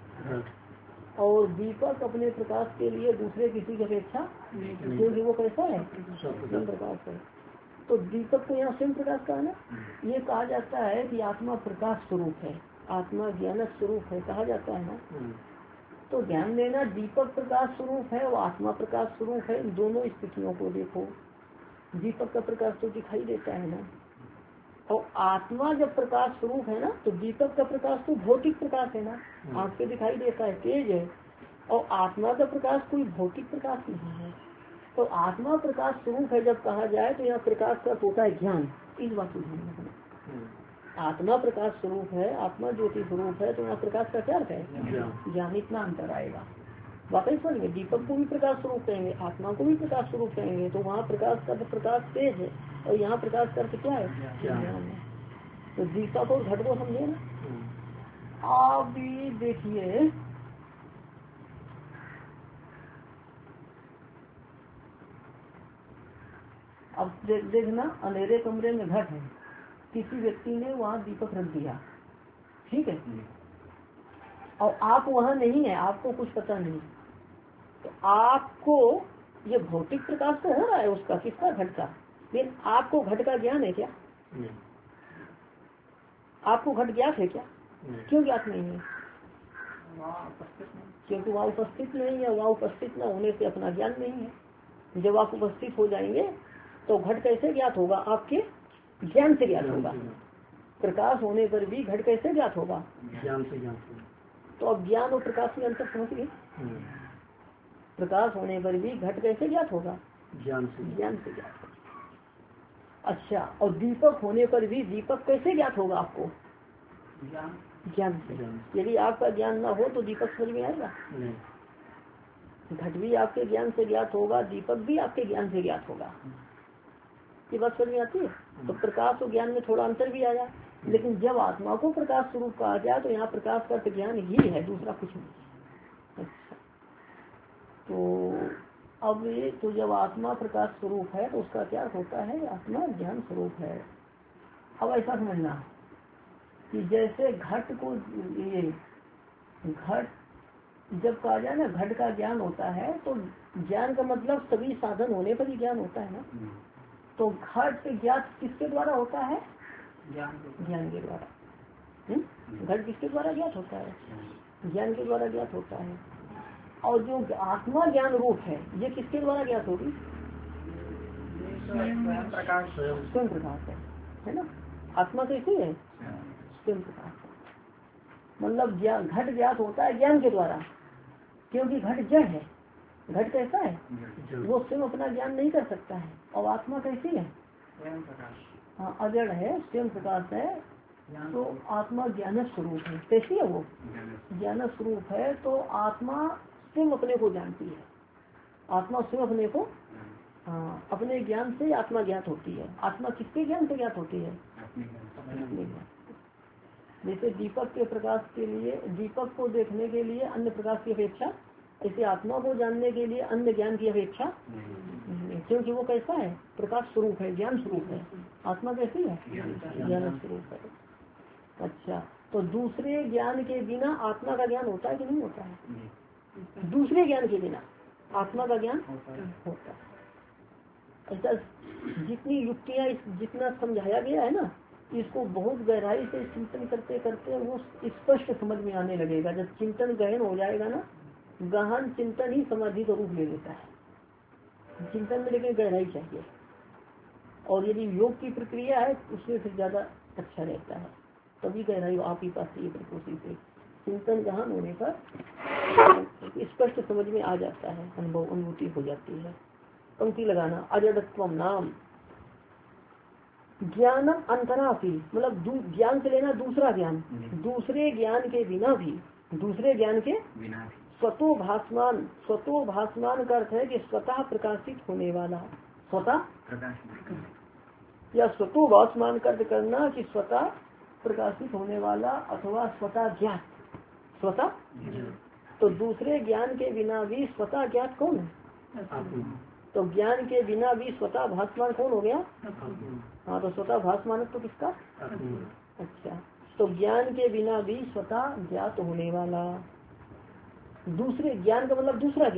[SPEAKER 1] और दीपक अपने प्रकाश के लिए दूसरे किसी की अपेक्षा, क्योंकि वो कैसा है? स्वयं प्रकाश है। तो दीपक को यहाँ स्वयं प्रकाश कहा ना। ये कहा जाता है कि आत्मा प्रकाश स्वरूप है, आत्मा ज्ञान स्वरूप है, कहा जाता है ना। तो ध्यान देना, दीपक प्रकाश स्वरूप है और आत्मा प्रकाश स्वरूप है, इन दोनों स्थितियों को देखो। दीपक का प्रकाश तो दिखाई देता है ना, और आत्मा जब प्रकाश स्वरूप है ना, तो दीपक का प्रकाश तो भौतिक प्रकाश है ना, आँख से दिखाई देता है, तेज है। और आत्मा का प्रकाश कोई भौतिक प्रकाश नहीं है। तो आत्मा प्रकाश स्वरूप है जब कहा जाए तो यहाँ प्रकाश का होता है ज्ञान, इस बात को ध्यान रखना। आत्मा प्रकाश स्वरूप है, आत्मा ज्योति स्वरूप है, तो यहाँ प्रकाश का क्या अर्थ है? ज्ञान। इतना अंतर आएगा। वाकई समझ में, दीपक को भी प्रकाश स्वरूप कहेंगे, आत्मा को भी प्रकाश स्वरूप कहेंगे, तो वहाँ प्रकाश का प्रकाश तेज है और यहाँ प्रकाश का अर्थ क्या है? ज्ञान है। तो दीपक और घट को समझे ना। आप भी देखिए, अब देखना, अंधेरे कमरे में घट है, किसी व्यक्ति ने वहाँ दीपक रख दिया, ठीक है, और आप वहाँ नहीं है, आपको कुछ पता नहीं, तो आपको ये भौतिक प्रकाश तो हो रहा है उसका, किसका? घट का। लेकिन आपको घट का ज्ञान है क्या? आपको घट ज्ञात है क्या? क्यों ज्ञात नहीं है? क्योंकि वहाँ उपस्थित नहीं है। वहाँ उपस्थित न होने से अपना ज्ञान नहीं है। जब आप उपस्थित हो जाएंगे तो घट कैसे ज्ञात होगा? आपके ज्ञान से ज्ञात होगा। प्रकाश होने पर भी घट कैसे ज्ञात होगा? ज्ञान से ज्ञात होगा। तो अब ज्ञान और प्रकाश में अंतर समझ गए? प्रकाश होने पर भी घट कैसे ज्ञात होगा? ज्ञान से ज्ञात होगा। अच्छा, और दीपक होने पर भी दीपक कैसे ज्ञात होगा आपको? ज्ञान से। यदि आपका ज्ञान ना हो तो दीपक समझ में आएगा? घट भी आपके ज्ञान से ज्ञात होगा, दीपक भी आपके ज्ञान से ज्ञात होगा। ये बात समझ में आती है? तो प्रकाश और ज्ञान में थोड़ा अंतर भी आया, लेकिन जब आत्मा को प्रकाश स्वरूप कहा जाए तो यहाँ प्रकाश का अर्थ ज्ञान ही है, दूसरा कुछ नहीं। अच्छा, तो अब तो जब आत्मा प्रकाश स्वरूप है तो उसका क्या होता है? आत्मा ज्ञान स्वरूप है। अब ऐसा समझना कि जैसे घट को, ये घट जब कहा जाए ना घट का ज्ञान होता है, तो ज्ञान का मतलब सभी साधन होने पर ही ज्ञान होता है ना। तो घट ज्ञात किसके द्वारा होता है? ज्ञान के द्वारा। घट किसके द्वारा ज्ञात होता है? ज्ञान के द्वारा ज्ञात होता है। और जो आत्मा ज्ञान रूप है, ये किसके द्वारा ज्ञात होगी? स्वयं प्रकाश है ना। आत्मा कैसी है? स्वयं प्रकाश है। मतलब घट ज्ञात होता है ज्ञान के द्वारा, क्योंकि घट जड़ है। घट कैसा है? वो स्वयं अपना ज्ञान नहीं कर सकता है। और आत्मा कैसी है? हाँ, अजड़ है, स्वयं प्रकाश है। तो आत्मा ज्ञान स्वरूप है। कैसी है वो? ज्ञान स्वरूप है। तो आत्मा स्वयं अपने को जानती है। आत्मा स्वयं अपने को, हाँ, अपने ज्ञान से आत्मा ज्ञात होती है। आत्मा किसके ज्ञान से ज्ञात होती है? अपने ज्ञान। जैसे दीपक के प्रकाश के लिए, दीपक को देखने के लिए अन्य प्रकाश की अपेक्षा, ऐसे आत्मा को जानने के लिए अन्य ज्ञान की अपेक्षा नहीं, क्योंकि वो कैसा है? प्रकाश स्वरूप है, ज्ञान स्वरूप है। आत्मा कैसी है? ज्ञान स्वरूप है। अच्छा, तो दूसरे ज्ञान के बिना आत्मा का ज्ञान होता है कि नहीं होता है? दूसरे ज्ञान के बिना आत्मा का ज्ञान होता है। ऐसा जितनी युक्तियाँ, जितना समझाया गया है ना, इसको बहुत गहराई से चिंतन करते करते वो स्पष्ट समझ में आने लगेगा। जब चिंतन गहन हो जाएगा ना, गहन चिंतन ही समाधि का रूप ले लेता है। चिंतन में लेकिन गहराई चाहिए, और यदि योग की प्रक्रिया है उसमें फिर ज्यादा अच्छा रहता है। तभी गहराई आप ही पास ये प्रकोशी से चिंतन गहन होने पर स्पष्ट समझ में आ जाता है, अनुभूति हो जाती है। पंक्ति लगाना, अजडत्वम नाम ज्ञानम अंतरापि, मतलब ज्ञान से लेना दूसरा ज्ञान, दूसरे ज्ञान के बिना भी, दूसरे ज्ञान के स्वतो भासमान। स्वतो भासमान का अर्थ है कि स्वतः प्रकाशित होने वाला, स्वतः या स्वतो भासमान का अर्थ करना कि स्वतः प्रकाशित होने वाला अथवा स्वतः ज्ञात। स्वतः, तो दूसरे ज्ञान के बिना भी स्वतः ज्ञात कौन है? तो ज्ञान के बिना भी स्वतः भासमान कौन हो गया? हाँ, तो स्वतः भासमान तो किसका? अच्छा, तो ज्ञान के बिना भी स्वतः ज्ञात होने वाला। दूसरे ज्ञान का मतलब दूसरा ज्ञान,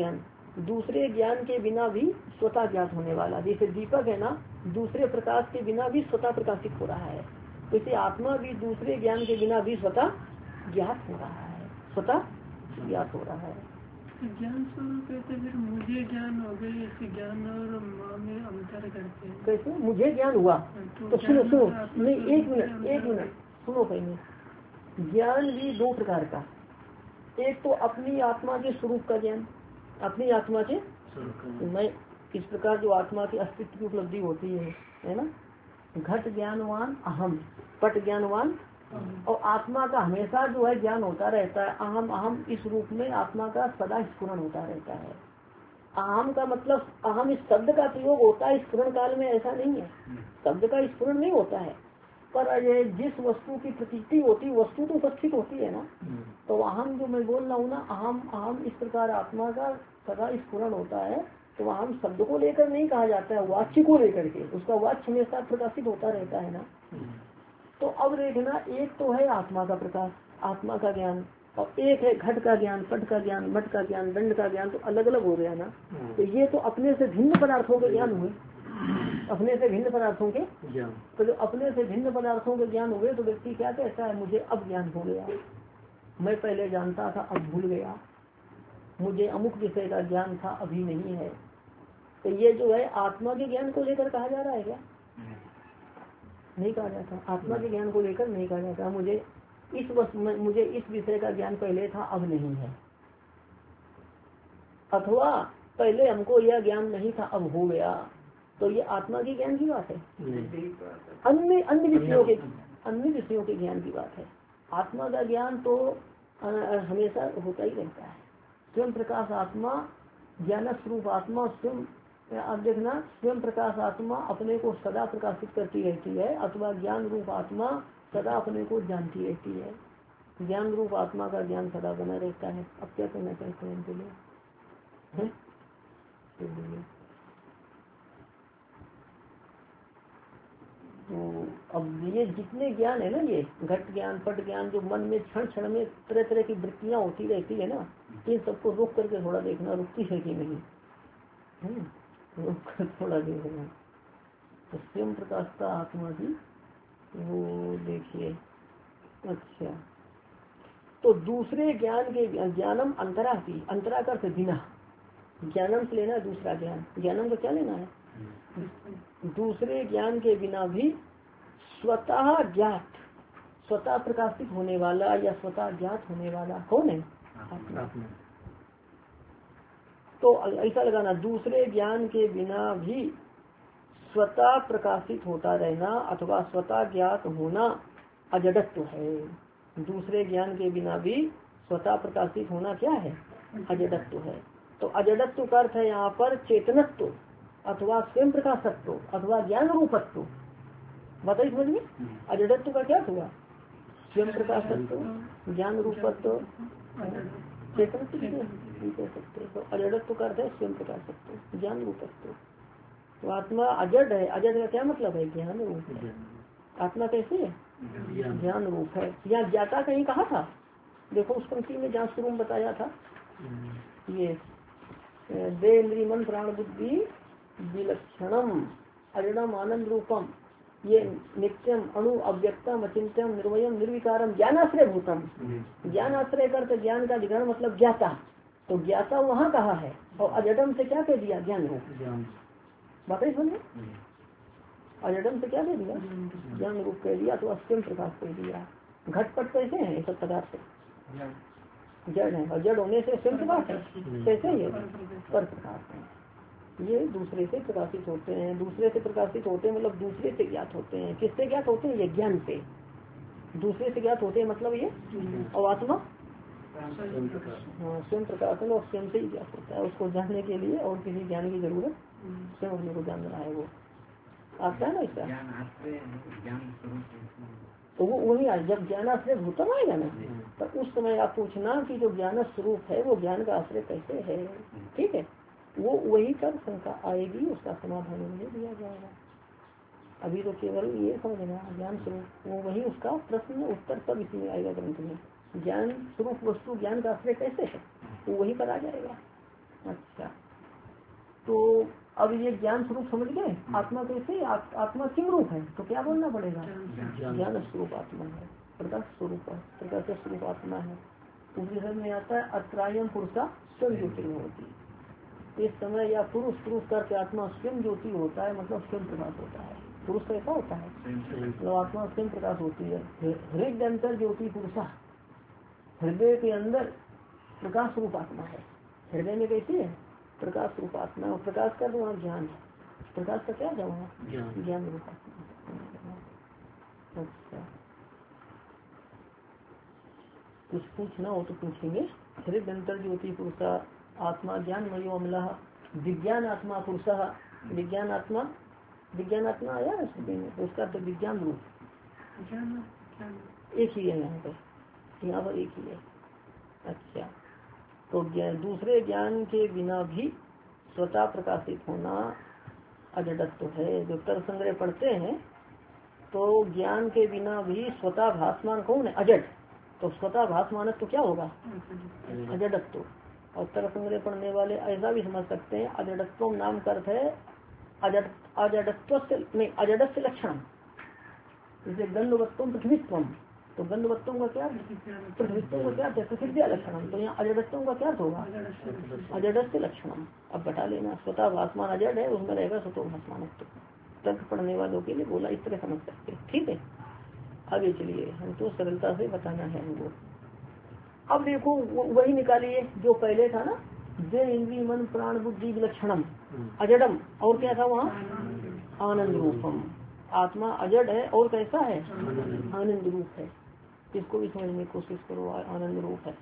[SPEAKER 1] दूसरे ज्ञान के बिना भी स्वतः ज्ञात होने वाला। जैसे दीपक है ना, दूसरे प्रकाश के बिना भी स्वतः प्रकाशित हो रहा है, वैसे आत्मा भी दूसरे ज्ञान के बिना भी स्वतः ज्ञात हो रहा है, स्वतः ज्ञात हो रहा है।
[SPEAKER 2] ज्ञान स्वरूप कहते फिर मुझे ज्ञान हो गई, ऐसे ज्ञान और माँ में अंतर करते हैं।
[SPEAKER 1] कैसे मुझे ज्ञान हुआ? तो सुनो नहीं, एक मिनट सुनो पहले। ज्ञान भी दो प्रकार का, एक तो अपनी आत्मा के स्वरूप का ज्ञान, अपनी आत्मा के मैं इस प्रकार जो आत्मा के अस्तित्व की उपलब्धि होती है ना, घट ज्ञानवान अहम, पट ज्ञानवान, और आत्मा का हमेशा जो है ज्ञान होता रहता है। अहम अहम इस रूप में आत्मा का सदा स्फुरण होता रहता है। अहम का मतलब अहम इस शब्द का प्रयोग होता है स्फुरण काल में, ऐसा नहीं है, शब्द का स्फुरण नहीं होता है, पर ये जिस वस्तु की प्रतीति होती वस्तु तो उपस्थित होती है ना, तो अहम जो मैं बोल रहा हूँ ना, अहम अहम इस प्रकार आत्मा का सदा स्फुरण होता है। तो अहम शब्द को लेकर नहीं कहा जाता है, वाच्य को लेकर के, उसका वाच्य हमेशा प्रकाशित होता रहता है ना। तो अब देखना, एक तो है आत्मा का प्रकाश, आत्मा का ज्ञान, और एक है घट का ज्ञान, पट का ज्ञान, मठ का ज्ञान, दंड का ज्ञान, तो अलग अलग हो गया ना। तो ये तो अपने से भिन्न पदार्थों के ज्ञान हुए, अपने से भिन्न पदार्थों के। तो जो अपने से भिन्न पदार्थों के ज्ञान हुए तो व्यक्ति क्या कहता है, मुझे अब ज्ञान हो गया, मैं पहले जानता था अब भूल गया, मुझे अमुक विषय का ज्ञान था अभी नहीं है। तो ये जो है आत्मा के ज्ञान को लेकर कहा जा रहा है क्या? नहीं कहा जाता, आत्मा के ज्ञान को लेकर नहीं कहा जाता। मुझे इस विषय का ज्ञान पहले था अब नहीं है, अथवा पहले हमको यह ज्ञान नहीं था अब हो गया, तो ये आत्मा के ज्ञान की बात है। अन्य विषयों के ज्ञान की बात है। आत्मा का ज्ञान तो हमेशा होता ही रहता है। स्वयं प्रकाश आत्मा, ज्ञान स्वरूप आत्मा स्वयं, अब देखना, स्वयं प्रकाश आत्मा अपने को सदा प्रकाशित करती रहती है, अथवा ज्ञान रूप आत्मा सदा अपने को जानती रहती है। ज्ञान रूप आत्मा का ज्ञान सदा बना रहता है। अब क्या करना चाहते हैं इनके लिए? तो अब ये जितने ज्ञान है ना, ये घट ज्ञान, पट ज्ञान, जो मन में क्षण क्षण में तरह तरह की वृत्तियां होती रहती है ना, इन सबको रोक करके थोड़ा देखना, रुकती है कि नहीं, रोक कर थोड़ा देखना। तो स्वयं प्रकाश का आत्मा की वो देखिए। अच्छा, तो दूसरे ज्ञान के ज्ञानम अंतरा की, अंतरा का अर्थ बिना, ज्ञानम से लेना दूसरा ज्ञान, ज्ञानम को क्या लेना है? दूसरे ज्ञान के बिना भी स्वतः ज्ञात, स्वतः प्रकाशित होने वाला या स्वतः ज्ञात होने वाला कौन है? आत्मा। तो ऐसा लगाना, दूसरे ज्ञान के बिना भी स्वतः प्रकाशित होता रहना अथवा स्वतः ज्ञात होना अजडत्व है। दूसरे ज्ञान के बिना भी स्वतः प्रकाशित होना क्या है? अजडत्व है। तो अजडत्व का अर्थ है यहाँ पर चेतनत्व अथवा स्वयं प्रकाशत्व अथवा ज्ञान रूपत्व। बताइए समझ में, अजडत्व का क्या हुआ? स्वयं प्रकाशत्व, ज्ञान रूपत्व, चेतनत्व भी कह सकते। तो अजडत्व का अर्थ है स्वयं प्रकाशत्व, ज्ञान रूपत्व। तो आत्मा अजड है, अजड का क्या मतलब है? ज्ञान रूप है। आत्मा कैसे है? ज्ञान रूप है। यहाँ ज्ञाता कहीं कहा था, देखो उस पंक्ति में जहाँ शुरू में बताया था, ये देह इंद्रिय मन प्राण बुद्धि विलक्षणम अजडम आनंद रूपम, ये नित्यम अणु अव्यक्तम अचिंत्यम निर्वयम निर्विकारम ज्ञानाश्रय भूतम। ज्ञानाश्रय करते ज्ञान का अधिकरण मतलब ज्ञाता, तो ज्ञाता वहाँ कहा है, और अजडम से क्या कह दिया? ज्ञान रूप। बताइए समझे, अजडम से क्या कह दिया? ज्ञान रूप कह दिया, तो अस्वयं प्रकाश कह दिया। घटपट कैसे है? ये सब पदार्थ जड़ है, और जड़ होने से स्वयं प्रकाश है। कैसे? ये पर प्रकाश है, ये दूसरे से प्रकाशित होते हैं। दूसरे से प्रकाशित होते हैं मतलब दूसरे से ज्ञात होते हैं। किससे ज्ञात होते हैं? ये ज्ञान से दूसरे से ज्ञात होते हैं, मतलब ये। और आत्मा स्वयं प्रकाश है और स्वयं से ही ज्ञात होता है। उसको जानने के लिए और किसी ज्ञान की जरूरत स्वयं अपने को जान रहा है, वो आता है ना इसका। तो वो वही आज जब ज्ञानाश्रय भूतम आएगा ना, तो उस समय आप पूछना कि जो ज्ञान स्वरूप है वो ज्ञान का आश्रय कैसे है। ठीक है, वो वही कर शंका आएगी, उसका समाधान नहीं दिया जाएगा। अभी तो केवल ये समझना ज्ञान स्वरूप, वो वही उसका प्रश्न उत्तर सब इसी में आएगा ग्रंथ में। ज्ञान स्वरूप वस्तु ज्ञान का आश्रय कैसे है, वो वही पर आ जाएगा। अच्छा, तो अब ये ज्ञान स्वरूप समझ गए। आत्मा कैसे, आत्मा किम रूप है, तो क्या बोलना पड़ेगा, ज्ञान स्वरूप आत्मा है, प्रकाश स्वरूप है, प्रकाश स्वरूप आत्मा है। उपनिषद में आता है अत्रायम पुरुषा स्वयं ज्योतिर्भवति। इस समय या पुरुष, पुरुष करके आत्मा स्वयं ज्योति होता है, मतलब स्वयं प्रकाश होता है। पुरुष कैसा होता है, मतलब आत्मा स्वयं प्रकाश होती है। हृदय अंतर ज्योति पुरुषा, हृदय के अंदर प्रकाश रूप आत्मा है। हृदय में कैसी है, प्रकाश रूप आत्मा। और प्रकाश का तो वहाँ ज्ञान है, प्रकाश का क्या है वहाँ, ज्ञान रूप आत्मा। अच्छा, कुछ पूछना हो तो पूछेंगे। हृदय अंतर ज्योति पुरुषा आत्मा ज्ञानमयो अमला विज्ञान आत्मा पुरुषा। विज्ञान आत्मा, विज्ञान आत्मा आया है स्थिति में, तो उसका तो विज्ञान रूप एक ही है यहाँ पर एक ही है। अच्छा, तो दूसरे ज्ञान के बिना भी स्वतः प्रकाशित होना अजडत्व है। जो तर्क संग्रह पढ़ते हैं तो ज्ञान के बिना भी स्वतः भासमान कौन है, अजड। तो स्वतः भासमान तो क्या होगा, अजडत्व। और तर्क संग्रह पढ़ने वाले ऐसा भी समझ सकते हैं अजडत्व नाम का अर्थ है अजडत्व से नहीं, अजडत से लक्षण। जैसे गंधवत्व पृथ्वीत्व, तो गंधवत्व का क्या, पृथ्वीत्व का क्या, पृथ्वी लक्षण। तो यहाँ अजडत्व का क्या होगा, अजडत से लक्षण। अब बता लेना, स्वतः भासमान अजड है, उसमें रहेगा स्वतः भासमान। तर्क पढ़ने वालों के लिए बोला, इस तरह समझ सकते, ठीक है। आगे चलिए, हमको सरलता से बताना है हमको। अब देखो वही निकालिए जो पहले था ना, जे इंद्रिय मन प्राण बुद्धि विलक्षणम अजडम, और क्या था वहाँ, आनंद रूपम। आत्मा अजड है और कैसा है, आनंद रूप है। इसको भी समझने की कोशिश करो, आनंद रूप है।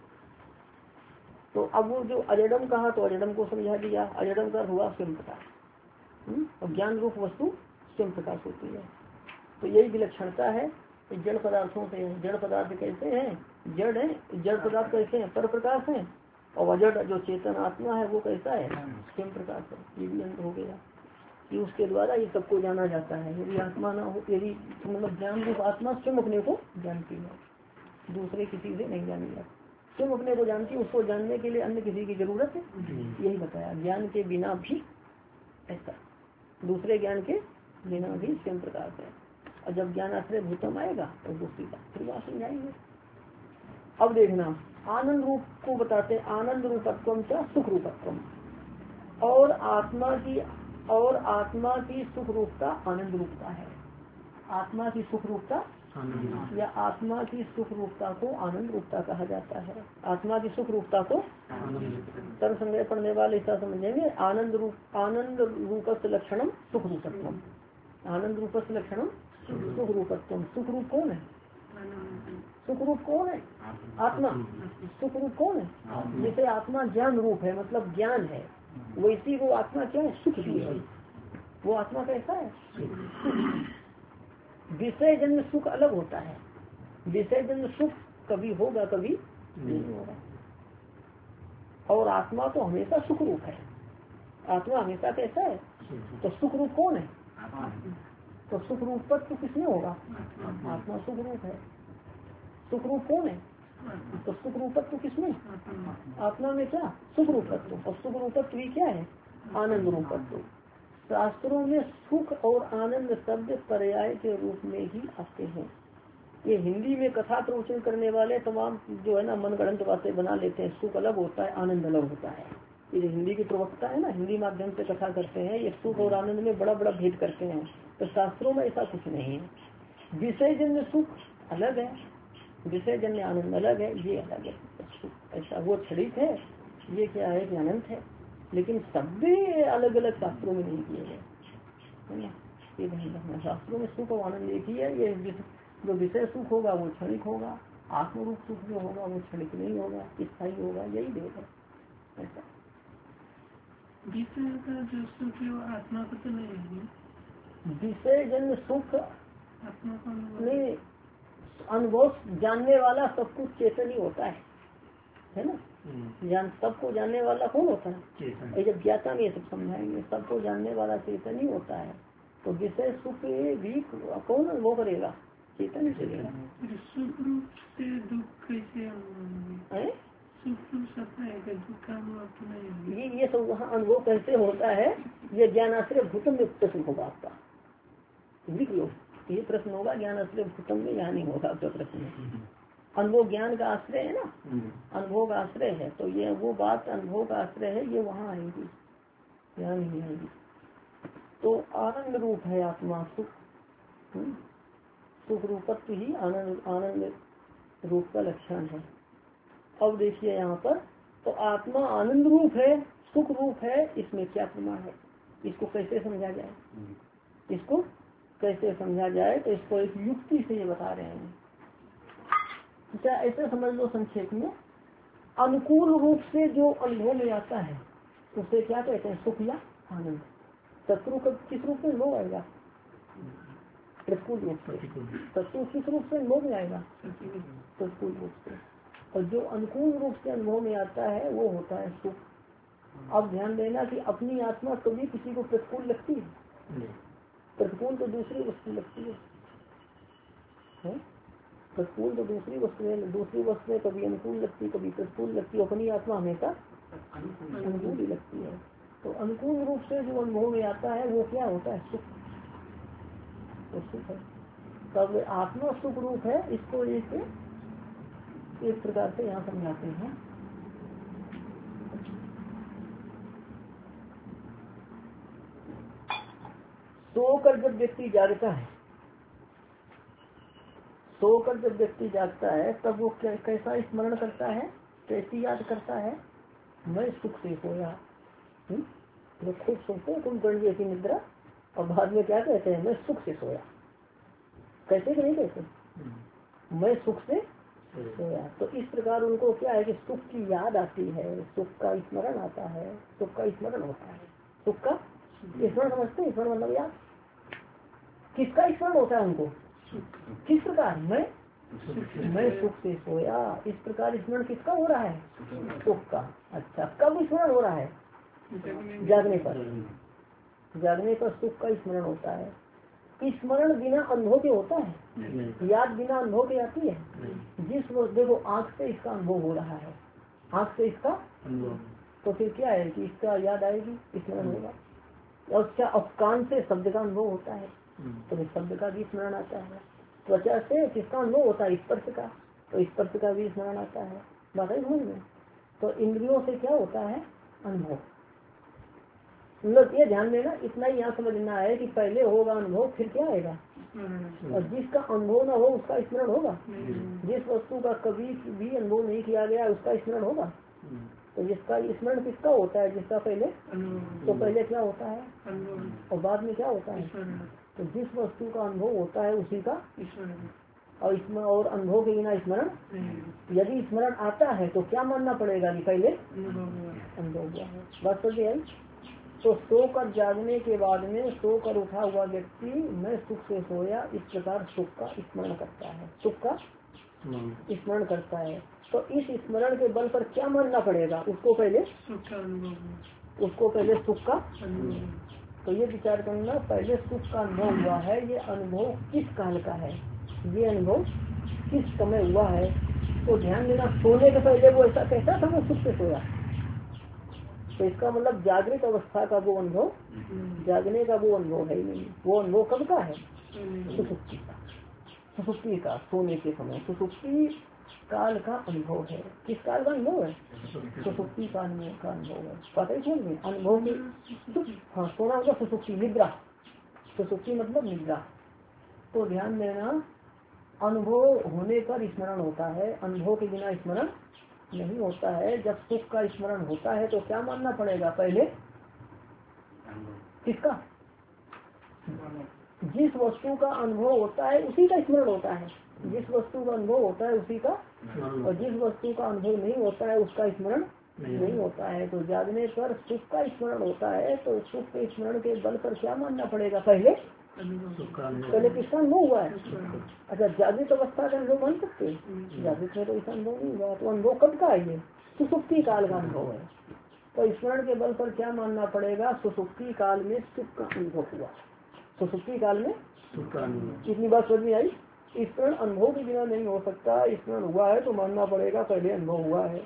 [SPEAKER 1] तो अब वो जो अजडम कहा, तो अजडम को समझा दिया। अजडम का हुआ स्वयं प्रकाश, और ज्ञान रूप वस्तु स्वयं प्रकाश होती है। तो यही विलक्षणता है जड़ पदार्थों से। जड़ पदार्थ कैसे हैं, जड़ है, जड़ पदार्थ कैसे हैं, पर प्रकाश है। और अजड़ जो चेतन आत्मा है वो कैसा है, स्वयं प्रकाश है। ये भी अंत हो गया कि उसके द्वारा ये सबको जाना जाता है। यदि आत्मा ना हो, यदि मतलब ज्ञान रूप आत्मा स्वयं अपने को जानती है, दूसरे किसी से नहीं जानी जाती, स्वयं अपने को जानती है। उसको जानने के लिए अन्य किसी की जरूरत है, यही बताया। ज्ञान के बिना भी ऐसा, दूसरे ज्ञान के बिना भी स्वयं प्रकाश है। और जब ज्ञान आश्रय भूतम आएगा तो दूसरी बात फिर बात समझाएंगे। अब देखना, आनंद रूप को बताते हैं, आनंद रूपत्वम क्या, सुख रूपत्वम। और आत्मा की सुख रूपता आनंद रूपता है। आत्मा की सुख रूपता या आत्मा की सुख रूपता को आनंद रूपता कहा जाता है। आत्मा की सुख रूपता को तर्क संग्रह पढ़ने वाले ऐसा समझेंगे, आनंद रूप से लक्षणम सुख रूपत्वम। आनंद रूप से लक्षणम सुख रूपत्वम। सुख रूप कौन है, सुख रूप कौन है, आत्मा। सुख रूप कौन है, जैसे आत्मा ज्ञान रूप है, मतलब ज्ञान है, वैसी वो आत्मा क्या है, सुख भी है। वो आत्मा कैसा है, विषय जन्य सुख अलग होता है। विषय जन्य सुख कभी होगा कभी नहीं होगा। और आत्मा तो हमेशा सुख रूप है। आत्मा हमेशा कैसा है, तो सुख रूप कौन है, तो सुख रूप तो किसमें होगा, आत्मा सुख रूप है। सुख रूप कौन है, तो सुख रूपत्व किसमें, आत्मा में क्या, सुख रूपत्व। और सुख रूपत्व भी क्या है, आनंद रूपत्व। शास्त्रों में सुख और आनंद शब्द पर्याय के रूप में ही आते हैं। ये हिंदी में कथा प्रवचन करने वाले तमाम जो है ना मनगढ़ंत बातें बना लेते हैं। सुख अलग होता है, आनंद अलग होता है। ये जो हिंदी की प्रवक्ता है ना, हिंदी माध्यम से कथा करते हैं, ये सुख और आनंद में बड़ा बड़ा भेद करते हैं। तो शास्त्रों में ऐसा कुछ नहीं है। विषय जन्य सुख अलग है, विषय जन्य आनंद अलग है, ये अलग है। ऐसा वो क्षणिक है, ये क्या है कि अनंत है। लेकिन शब्द अलग अलग शास्त्रों में नहीं किए गए, है ना। ये ध्यान रखना, शास्त्रों में सुख और आनंद एक ही है। ये जो विषय सुख होगा वो क्षणिक होगा, आत्मरूप सुख जो होगा वो क्षणिक नहीं होगा, स्थायी होगा। यही देख है ऐसा।
[SPEAKER 2] विषय का जो सुख है वो आत्मा को तो नहीं है।
[SPEAKER 1] विषय जन्य सुख
[SPEAKER 2] आत्मा को
[SPEAKER 1] नहीं, अनुभव जानने वाला सब कुछ चेतन ही होता है ना। सबको जानने वाला कौन होता है, जब ज्ञाता में ये सब समझाएंगे, सबको जानने वाला चेतन ही होता है। तो विषय सुख भी कौन वो करेगा, चेतन ही करेगा।
[SPEAKER 2] सुख रूप से दुख कैसे,
[SPEAKER 1] ये सब वहाँ अनुभव कैसे होता है, ये ज्ञानाश्रय भूतम में प्रश्न होगा आपका, लिख लो ये प्रश्न होगा, ज्ञानाश्रय भूतम में यहाँ नहीं होगा आपका प्रश्न। अनुभव ज्ञान का आश्रय है ना, अनुभव का आश्रय है, तो ये वो बात अनुभव का आश्रय है, ये वहाँ आएगी, यहाँ नहीं आएगी। तो आनंद रूप है आत्मा, सुख सुख रूपत्व ही आनंद रूप का लक्षण है। अब देखिए यहाँ पर, तो आत्मा आनंद रूप है, सुख रूप है, इसमें क्या प्रमाण है, इसको कैसे समझा जाए, इसको कैसे समझा जाए, तो इसको एक युक्ति से ये बता रहे हैं। क्या ऐसे समझ लो संक्षेप में, अनुकूल रूप से जो अनुभव में आता है उसे क्या कहते हैं, सुख या आनंद। शत्रु का किस रूप में अनुभव आएगा, प्रतिकूल रूप से। शत्रु किस रूप से अनुभव में आएगा, प्रतिकूल रूप से। और जो अनुकूल रूप से अनुभव में आता है वो होता है सुख। अब ध्यान देना कि अपनी आत्मा कभी किसी को प्रतिकूल लगती है, प्रतिकूल तो दूसरी वस्तु लगती है, प्रतिकूल तो दूसरी वस्तु कभी अनुकूल लगती, कभी प्रतिकूल लगती, अपनी आत्मा हमेशा अनुकूल ही लगती है। तो अनुकूल रूप से जो अनुभव में आता है वो क्या होता है, सुख, तो सुख है। तब आत्मा सुख रूप है, इसको एक प्रकार से यहाँ समझाते हैं। सोकर जब व्यक्ति जागता है, सोकर जब व्यक्ति जागता है तब वो कैसा स्मरण करता है, कैसी याद करता है, मैं सुख से सोया। लोग खूब सोचते हैं तुम गण जैसी निद्रा, और बाद में क्या कहते हैं, मैं सुख से सोया। कैसे कि नहीं कहते, मैं सुख से सोया। तो इस प्रकार उनको क्या है कि सुख की याद आती है, सुख का स्मरण आता है, सुख का स्मरण होता है, सुख का स्मरण समझते हैं। स्मरण मतलब याद, किसका स्मरण होता है उनको, किस प्रकार, मैं सुख से सोया। इस प्रकार स्मरण किसका हो रहा है, सुख का। अच्छा, कब स्मरण हो रहा है, जागने पर, जागने पर सुख का स्मरण होता है। स्मरण बिना अनुभव के होता है, याद बिना अनुभव के आती है। जिस वक्त देखो आंख से इसका अनुभव हो रहा है, आंख से इसका अनुभव, तो फिर क्या है कि इसका याद आएगी, स्मरण होगा। और क्या कान से शब्द का अनुभव होता है, तो शब्द का भी स्मरण आता है। त्वचा से किसका अनुभव होता है, स्पर्श का, तो स्पर्श का भी स्मरण आता है। बात है समझ में। तो इंद्रियों से क्या होता है, अनुभव। मतलब ये ध्यान देना, इतना ही यहाँ समझना है कि पहले होगा अनुभव, फिर क्या आएगा, और जिसका अनुभव न हो उसका स्मरण होगा। जिस वस्तु का कभी भी अनुभव नहीं किया गया उसका स्मरण होगा। तो जिसका स्मरण किसका होता है, जिसका पहले, तो पहले क्या होता है और बाद में क्या होता है। तो जिस वस्तु का अनुभव होता है उसी का, और इसमें और अनुभव के बिना स्मरण। यदि स्मरण आता है तो क्या मानना पड़ेगा कि पहले अनुभव हुआ है। बात समझ आई। तो सोकर जागने के बाद में सोकर उठा हुआ व्यक्ति मैं सुख से सोया, इस प्रकार सुख का स्मरण करता है, सुख का स्मरण करता है। तो इस स्मरण के बल पर क्या मानना पड़ेगा, उसको पहले सुख का। तो ये विचार करना, पहले सुख का अनुभव हुआ है, ये अनुभव किस काल का है, ये अनुभव किस समय हुआ है। तो ध्यान देना, सोने के पहले वो ऐसा कहता था, वो सुख से सोया। तो इसका मतलब जागृत अवस्था का वो अनुभव, जागने का वो अनुभव है नहीं। वो अनुभव कब का है, सुसुप्ति का, सुसुप्ति का, सोने के समय सुसुप्ति काल का अनुभव है। किस काल का अनुभव है, सुसुप्ति का अनुभव है। पता ही समझ में, अनुभव में हाँ सोना होगा सुसुप्ति, निद्रा, सुसुप्ति मतलब निद्रा। तो ध्यान देना, अनुभव होने पर स्मरण होता है, अनुभव के बिना स्मरण नहीं होता है। जब सुख का स्मरण होता है तो क्या मानना पड़ेगा, पहले किसका, जिस वस्तु का अनुभव होता है उसी का स्मरण होता है। जिस वस्तु का अनुभव होता है उसी का, और जिस वस्तु का अनुभव नहीं होता है उसका स्मरण नहीं होता है। तो जागने पर सुख का स्मरण होता है, तो सुख के स्मरण के बल पर क्या मानना पड़ेगा, पहले किसका अनुभव हुआ है। अच्छा, जागृत अवस्था का अनुभव मान सकते हैं, जागृत में तो इसका अनुभव नहीं हुआ। तो अनुभव कब का है, ये सुसुप्ति काल का अनुभव है। तो स्मरण के बल पर क्या मानना पड़ेगा, सुसुप्ति काल में सुख का अनुभव हुआ, सुसुप्ति काल में सुख का अनुभव। इतनी बात समझ में आई। स्मरण अनुभव के बिना नहीं हो सकता, स्मरण हुआ है तो मानना पड़ेगा पहले अनुभव हुआ है।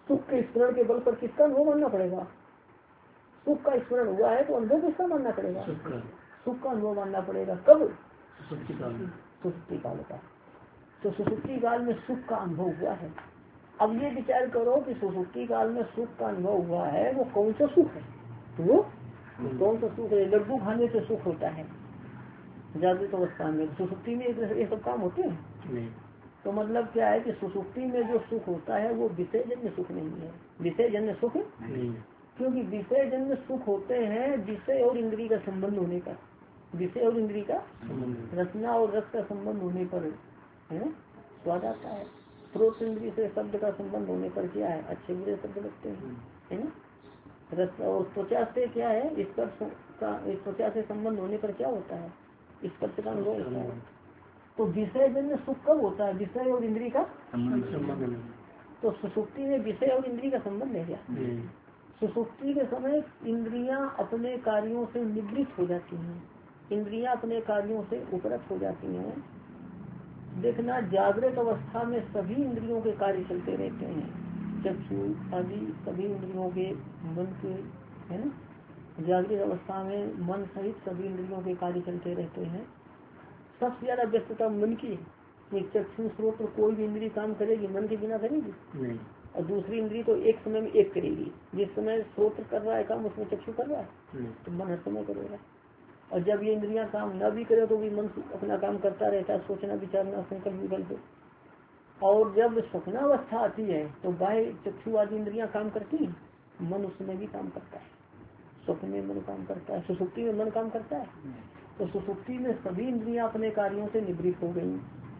[SPEAKER 1] सुख के स्मरण के बल पर किसका अनुभव मानना पड़ेगा? सुख का स्मरण हुआ है तो अनुभव किसका मानना पड़ेगा? सुख का अनुभव मानना पड़ेगा। कब? सुषुप्ति काल का। तो सुषुप्ति काल में सुख का अनुभव हुआ है। अब ये विचार करो कि सुषुप्ति काल में सुख का अनुभव हुआ है, वो कौन सा सुख है? तो वो कौन सा सुख है? लड्डू खाने से सुख होता है जागृत अवस्था में, सुषुप्ति में ये सब काम होते हैं। तो मतलब क्या है कि सुषुप्ति में जो सुख होता है वो विषय जन्य सुख नहीं है। विषय जन्य सुख क्योंकि विषय जन्य सुख होते हैं विषय और इंद्रिय का संबंध होने पर, विषय और इंद्रिय का रचना और रस का संबंध होने पर है स्वाद आता है। स्रोत इंद्रिय से शब्द का संबंध होने पर क्या है? अच्छे बुरे शब्द लगते हैं, है ना। रस और त्वचा से क्या है? स्पर्श का, त्वचा से संबंध होने पर क्या होता है? स्पर्श का अनुभव होता है। तो विषय जन्य सुख कब होता है? विषय और इंद्रिय का संबंध। तो सुषुप्ति में विषय और इंद्रिय का संबंध है क्या? सुषुप्ति के समय इंद्रियां अपने कार्यों से निवृत्त हो जाती हैं, इंद्रियां अपने कार्यों से उपरत हो जाती हैं। देखना, जागृत अवस्था में सभी इंद्रियों के कार्य चलते रहते हैं, चक्षु आदि सभी इंद्रियों के, मन के, है ना। जागृत अवस्था में मन सहित सभी इंद्रियों के कार्य चलते रहते हैं। सबसे ज्यादा व्यस्तता मन की है। चक्षु स्रोत कोई भी इंद्रिय काम करेगी, मन के बिना करेगी नहीं। और दूसरी इंद्रिय तो एक समय में एक करेगी। जिस समय स्रोत कर रहा है काम उसमें चक्षु कर रहा है तो मन हर समय करेगा। और जब ये इंद्रियां काम न भी करे तो भी मन अपना काम करता रहता है, सोचना विचारना संकल्प विकल्प। और जब स्वप्नावस्था आती है तो बाह्य चक्षु आदि इंद्रियां काम करती है, मन उस समय भी काम करता है। स्वप्न में मन काम करता है, सुषुप्ति में मन काम करता है। तो सुषुप्ति में सभी इंद्रियां अपने कार्यों से निवृत्त हो गई।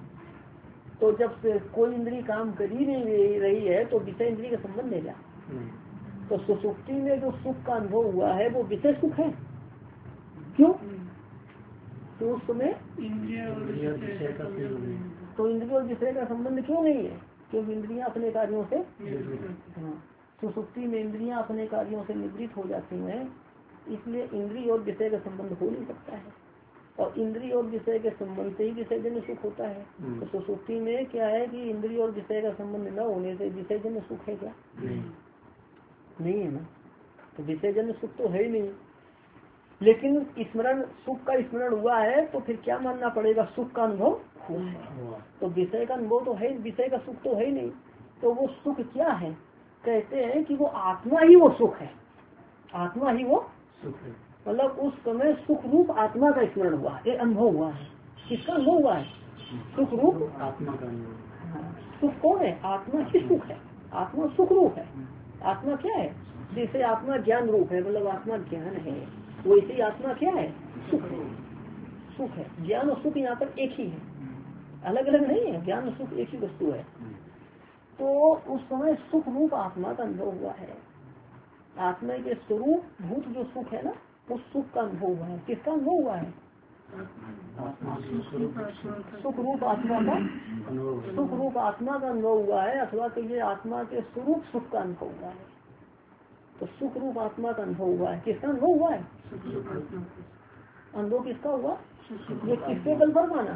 [SPEAKER 1] तो जब से कोई इंद्रिय काम कर ही नहीं रही है तो विषय इंद्रिय का संबंध है क्या? तो सुषुप्ति में जो सुख का अनुभव हुआ है वो विषय सुख है। क्यों? तो उस समय इंद्रिय और विषय का संबंध क्यों नहीं है? क्योंकि इंद्रियां अपने कार्यों से, हाँ, सुषुप्ति में इंद्रियां अपने कार्यों से निवृत्त हो जाती हैं, इसलिए इंद्रिय और विषय का संबंध हो नहीं सकता है। और इंद्रिय और विषय के संबंध से ही विषय जन्य सुख होता है। तो सुषुप्ति में क्या है कि इंद्रिय और विषय का संबंध न होने से विषय जन्य सुख है क्या? नहीं है ना। तो विषय जन्य सुख तो है ही नहीं। लेकिन स्मरण, सुख का स्मरण हुआ है तो फिर क्या मानना पड़ेगा? सुख का अनुभव हुआ है। तो विषय का अनुभव तो है, विषय का सुख तो है ही नहीं। तो वो सुख क्या है? कहते हैं कि वो आत्मा ही वो सुख है, आत्मा ही वो सुख है। मतलब उस समय सुख रूप आत्मा का स्मरण हुआ है, अनुभव हुआ है। किसका अनुभव हुआ है? सुख रूप आत्मा का अनुभव। सुख कौन है? आत्मा ही सुख है, आत्मा सुख रूप है। आत्मा क्या है? जैसे आत्मा ज्ञान रूप है, मतलब आत्मा ज्ञान है, वैसे आत्मा क्या है? सुख है। सुख है, ज्ञान और सुख यहाँ पर एक ही है, अलग अलग नहीं है। ज्ञान और सुख एक ही वस्तु है। तो उस समय सुख रूप आत्मा का अनुभव हुआ है। आत्मा के स्वरूप भूत जो सुख है ना, उस सुख का अनुभव हुआ है। किसका अनुभव हुआ है? सुख रूप आत्मा का, सुख रूप आत्मा का अनुभव हुआ है, अथवा कहिए आत्मा के स्वरूप सुख का अनुभव हुआ है। तो सुख रूप आत्मा का अनुभव हुआ है। किसका अनुभव हुआ है? अनुभव किसका हुआ? ये किसके बल पर माना?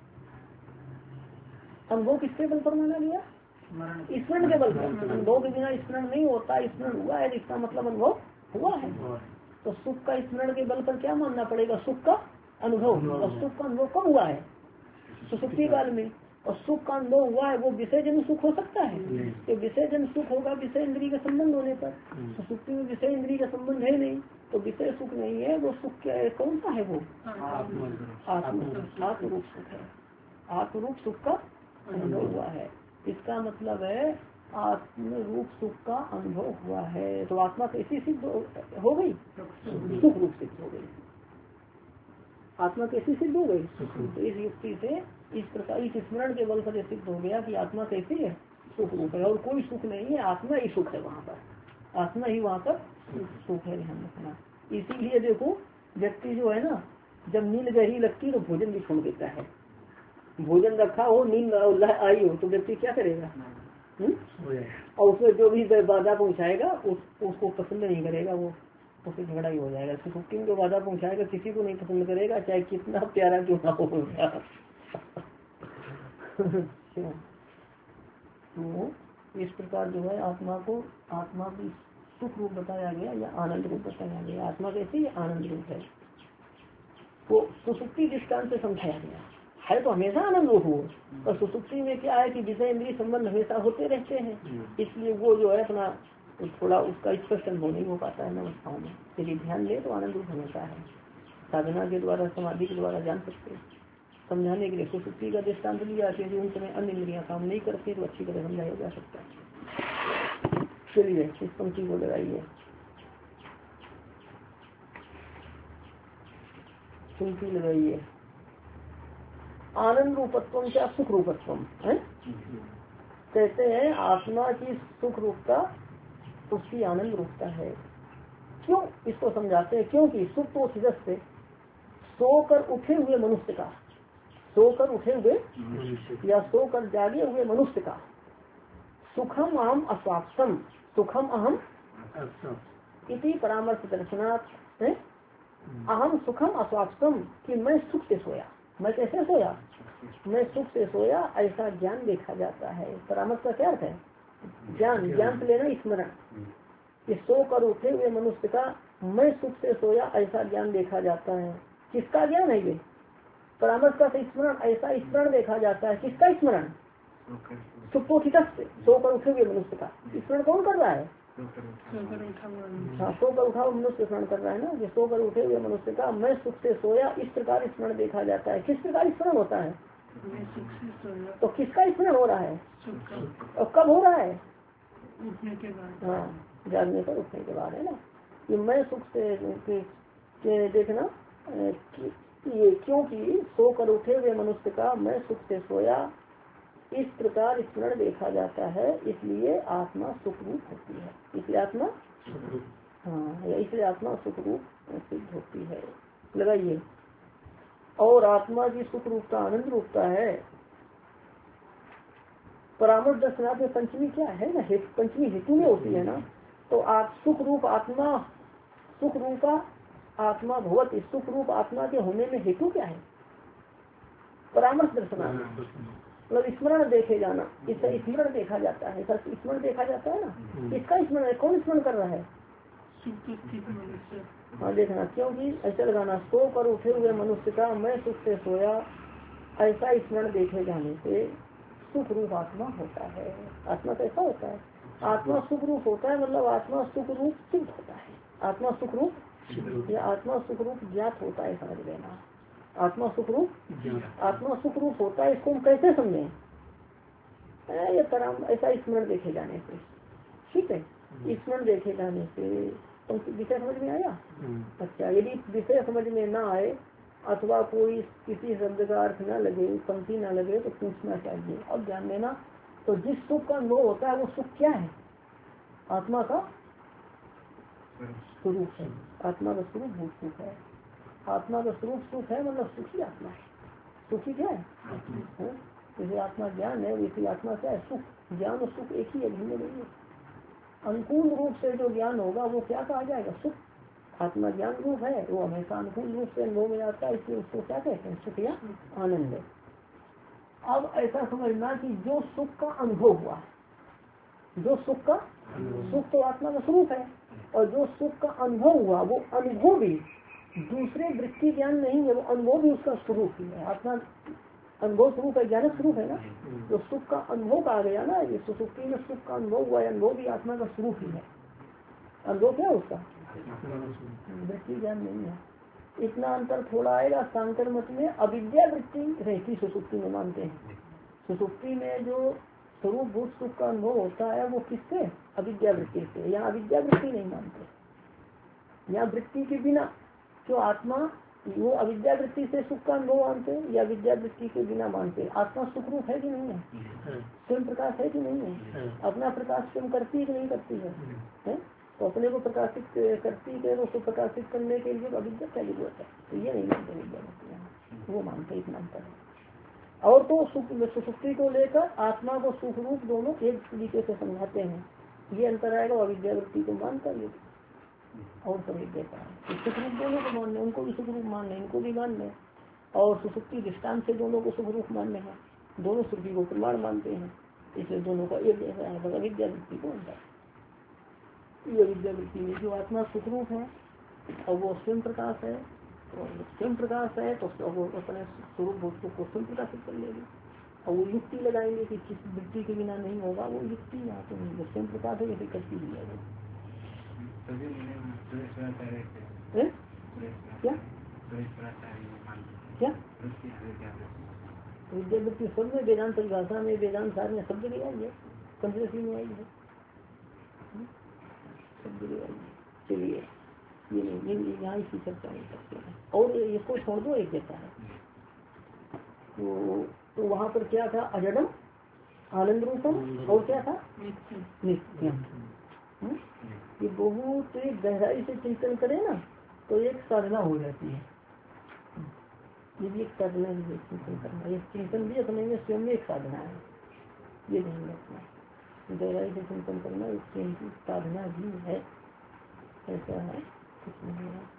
[SPEAKER 1] अनुभव किसके बल पर माना गया? स्मरण के बल पर। अनुभव के बिना स्मरण नहीं होता, स्मरण हुआ है इसका मतलब अनुभव हुआ है। तो सुख का स्मरण के बल पर क्या मानना पड़ेगा? सुख का अनुभव। और सुख का अनुभव कब हुआ है? सुषुप्ति काल में। और सुख का अनुभव हुआ है, वो विषय जन सुख हो सकता है? तो विषय जन सुख होगा विषय इंद्रिय का संबंध होने पर। सुषुप्ति में विषय इंद्रिय का संबंध है नहीं, तो विषय सुख नहीं है। वो सुख क्या है? कौन सा है वो? आत्मरूप सुख है। आत्मरूप सुख का अनुभव हुआ है, इसका मतलब है आत्म रूप सुख का अनुभव हुआ है। तो आत्मा कैसी सिद्ध हो गई? सुख रूप सिद्ध हो गई। आत्मा कैसी सिद्ध हो गई? तो इस युक्ति से इस प्रकार इस स्मरण के बल पर सिद्ध हो गया कि आत्मा कैसी है? सुख रूप है। और कोई सुख नहीं है, आत्मा ही सुख है। वहाँ पर आत्मा ही वहाँ पर सुख है, ध्यान रखना। इसीलिए देखो, व्यक्ति जो है ना, जब नींद गहरी लगती तो भोजन भी छोड़ देता है। भोजन रखा हो, नींद आई हो तो व्यक्ति क्या करेगा? और उसमें जो भी बाधा पहुँचाएगा उसको पसंद नहीं करेगा, वो उससे झगड़ा ही हो जाएगा। सुसुप्ति में जो बाधा पहुँचाएगा किसी को नहीं पसंद करेगा, चाहे कितना प्यारा क्यों ना हो। तो इस प्रकार जो है आत्मा की सुख रूप बताया गया या आनंद रूप बताया गया। आत्मा कैसी आनंद रूप है, वो सुसुप्ति दृष्टांत से समझाया गया है। तो हमेशा आनंद रूप हो, और सुसुप्ति में क्या है कि विषय इंद्रिय संबंध हमेशा होते रहते हैं, इसलिए वो जो है अपना थोड़ा उसका स्पष्ट अनुभव नहीं हो पाता है अवस्थाओं में। यदि ध्यान ले तो आनंद रूप हमेशा है, साधना के द्वारा समाधि के द्वारा जान सकते हैं। समझाने के लिए सुसुप्ति का दृष्टांत लिया कि उन समय अन्य इंद्रियां काम नहीं करती, तो अच्छी तरह समझाया जा सकता है। चलिए इस पंक्ति को लगाइए, पंक्ति लगाइए। आनंद रूपत्वम क्या सुख रूपत्वम है, कहते हैं आत्मा की सुख रूपता उसकी आनंद रूपता है। क्यों, इसको समझाते हैं। क्योंकि सुख तो से सोकर उठे हुए मनुष्य का, सोकर उठे हुए या सोकर जागे हुए मनुष्य का सुखम अहम अस्वाप्तम, सुखम अहम इति परामर्श दर्शनात् है। अहम सुखम अस्वाप्तम कि मैं सुख से सोया, मैं कैसे सोया, मैं सुख से सोया, ऐसा ज्ञान देखा जाता है। परामर्श का क्या अर्थ है, ज्ञान, ज्ञान से लेना स्मरण। कि सोकर उठे हुए मनुष्य का मैं सुख से सोया ऐसा ज्ञान देखा जाता है। किसका ज्ञान है ये, परामर्श का स्मरण, ऐसा स्मरण देखा जाता है। किसका स्मरण, सुप्तोषित से सोकर उठे हुए मनुष्य का स्मरण कौन कर रहा है, हाँ सोकर उठा हुआ मनुष्य स्मरण कर रहा है ना। कि सोकर उठे हुए मनुष्य का मैं सुख से सोया इस प्रकार स्मरण देखा जाता है। किस प्रकार स्मरण होता है, तो किसका स्मरण हो रहा है और कब हो रहा है,
[SPEAKER 2] उठने के बाद,
[SPEAKER 1] हाँ जागने पर उठने के बाद है ना। कि मैं सुख से देखना ये क्योंकि सोकर उठे हुए मनुष्य का मैं सुख से सोया इस प्रकार स्मरण देखा जाता है, इसलिए आत्मा सुख रूप होती है। इसलिए आत्मा हाँ, इसलिए आत्मा सुख रूप सिद्ध होती है। लगाइए, और आत्मा की सुख रूपता आनंद रूपता है। परामर्श दर्शनार्थ में पंचमी क्या है ना, पंचमी हेतु में होती है ना। तो आप सुख रूप आत्मा, सुख रूपा आत्मा भगवती, सुख रूप आत्मा के होने में हेतु क्या है, परामर्श दर्शनार्थ मतलब स्मरण देखे जाना। इससे स्मरण देखा जाता है, स्मरण देखा जाता है ना। इसका स्मरण है, कौन स्मरण कर रहा है, हाँ देखना। क्योंकि ऐसे लगाना, सो कर उठे हुए मनुष्य का मैं सुख से सोया ऐसा स्मरण देखे जाने से सुख रूप आत्मा होता है। आत्मा कैसा होता है, आत्मा सुख रूप होता है, मतलब आत्मा सुख रूप सिद्ध होता है। आत्मा सुख रूप या आत्मा सुख रूप ज्ञात होता है, समझ लेना। आत्मा सुख रूप होता है। इसको हम कैसे समझे, ये तरह ऐसा स्मरण देखे जाने से, ठीक है। स्मरण देखे जाने से विषय समझ में आया। अच्छा, यदि विषय समझ में ना आए अथवा कोई किसी शब्द का अर्थ न लगे, पंक्ति न लगे, तो पूछना चाहिए। अब ध्यान देना, तो जिस सुख का अनुभव होता है वो सुख क्या है, आत्मा का स्वरूप है। आत्मा का स्वरूप भूत सुख है। आत्मा का स्वरूप सुख है, मतलब सुखी आत्मा है। सुखी क्या है, जैसे आत्मा ज्ञान है वैसे आत्मा क्या है, सुख। ज्ञान और सुख एक ही है, भिन्न नहीं है। अनुकूल रूप से जो ज्ञान होगा वो क्या कहा जाएगा, सुख। आत्मा ज्ञान रूप है, वो हमेशा अनुकूल रूप से अनुभव में आता है, इसलिए उसको क्या कहते हैं, सुख या आनंद है। अब ऐसा समझना कि जो सुख का अनुभव हुआ, जो सुख का, सुख तो आत्मा का स्वरूप है, और जो सुख का अनुभव हुआ वो अनुभव भी दूसरे वृत्ति ज्ञान नहीं है, वो अनुभव भी उसका स्वरूप ही है। आत्मा अनुभव स्वरूप है, ज्ञान स्वरूप है ना। जो सुख का अनुभव कहा गया ना, ये सुसुप्ति में सुख का अनुभव हुआ, अनुभव भी आत्मा का स्वरूप ही है। अनुभव क्या है उसका, वृत्ति ज्ञान नहीं है। इतना अंतर थोड़ा आएगा। सांकर मत में अविद्या वृत्ति रहती सुसुप्ति में मानते हैं। सुसुप्ति में जो स्वरूप भूत सुख का अनुभव होता है वो किससे, अविद्या वृत्ति से। यहाँ अविद्या वृत्ति नहीं मानते, यहाँ वृत्ति के बिना जो आत्मा, वो अविद्या वृत्ति से सुख का अनुभव मानते हैं या विद्या वृत्ति के बिना मानते। आत्मा सुख रूप है कि नहीं है, स्वयं प्रकाश है कि नहीं है, अपना प्रकाश स्वयं करती है कि नहीं करती है? तो अपने को प्रकाशित करती है, उसको प्रकाशित करने के लिए अविद्या क्या जरूरत है, तो ये नहीं मानते विद्या वृत्ति, वो मानते इतना अंतर है। और तो सुसुप्ति को लेकर आत्मा को सुख रूप दोनों एक तरीके से समझाते हैं। ये अंतर आएगा अविद्या वृत्ति को मानकर ये और सब एक देता है। सुख रूप दोनों को मानने, उनको भी सुख रूप मानने, इनको भी मानने, और सुसुप्ति दृष्टांत से दोनों को सुख रूप मानने हैं। दोनों श्रुति को प्रमाण मानते हैं। इसलिए दोनों का एक जैसा है। बस अविद्या वृत्ति को होता है। ये अविद्या वृत्ति में जो आत्मा सुखरूप है और वो स्वयं प्रकाश है, और स्वयं प्रकाश है तो वो अपने स्वरूप वस्तु को स्वयं प्रकाशित कर लेगी। और वो युक्ति लगाएंगे कि किस वृत्ति के बिना नहीं होगा, वो युक्ति यहाँ तो नहीं, वो स्वयं प्रकाश है वैसे करती ही है। क्या क्या विद्या वृत्ति सब में वेदांत परिभाषा में, वेदांत सार में शब्द ले आई है, पंचदशी में आई है, शब्द ले आई है। चलिए ये नहीं, यहाँ इसकी चर्चा नहीं करते हैं। और इसको छोड़ दो, एक जैसा है तो वहाँ पर क्या था, अजडम आनंद रूपम और क्या था नित्यम। ये बहुत गहराई से चिंतन करे ना तो एक साधना हो जाती है। ये भी एक साधना है चिंतन करना, ये चिंतन भी अपने में स्वयं में एक साधना है। ये ध्यान रखना, गहराई से चिंतन करना एक साधना भी है, ऐसा है कुछ नहीं है।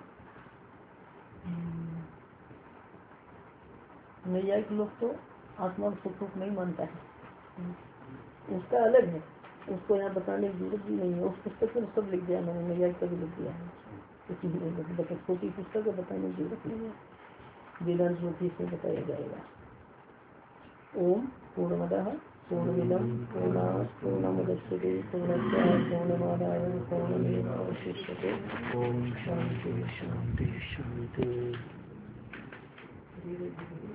[SPEAKER 1] नैयायिक लोग तो आत्मा सुख नहीं मानता है, उसका अलग है, उसको यहाँ बताने की जरूरत भी नहीं है। उस पुस्तक में सब लिख दिया मैंने, नैयायिक का भी लिख दिया है, छोटी पुस्तक को बताने की जरूरत नहीं है, वेदांत श्रुति से बताया जाएगा। ओम पूर्णमदः पूर्णमिदं पूर्णात् पूर्णमुदच्यते पूर्णस्य पूर्णमादाय पूर्णमेवावशिष्यते। ओम शांति शांति शांति।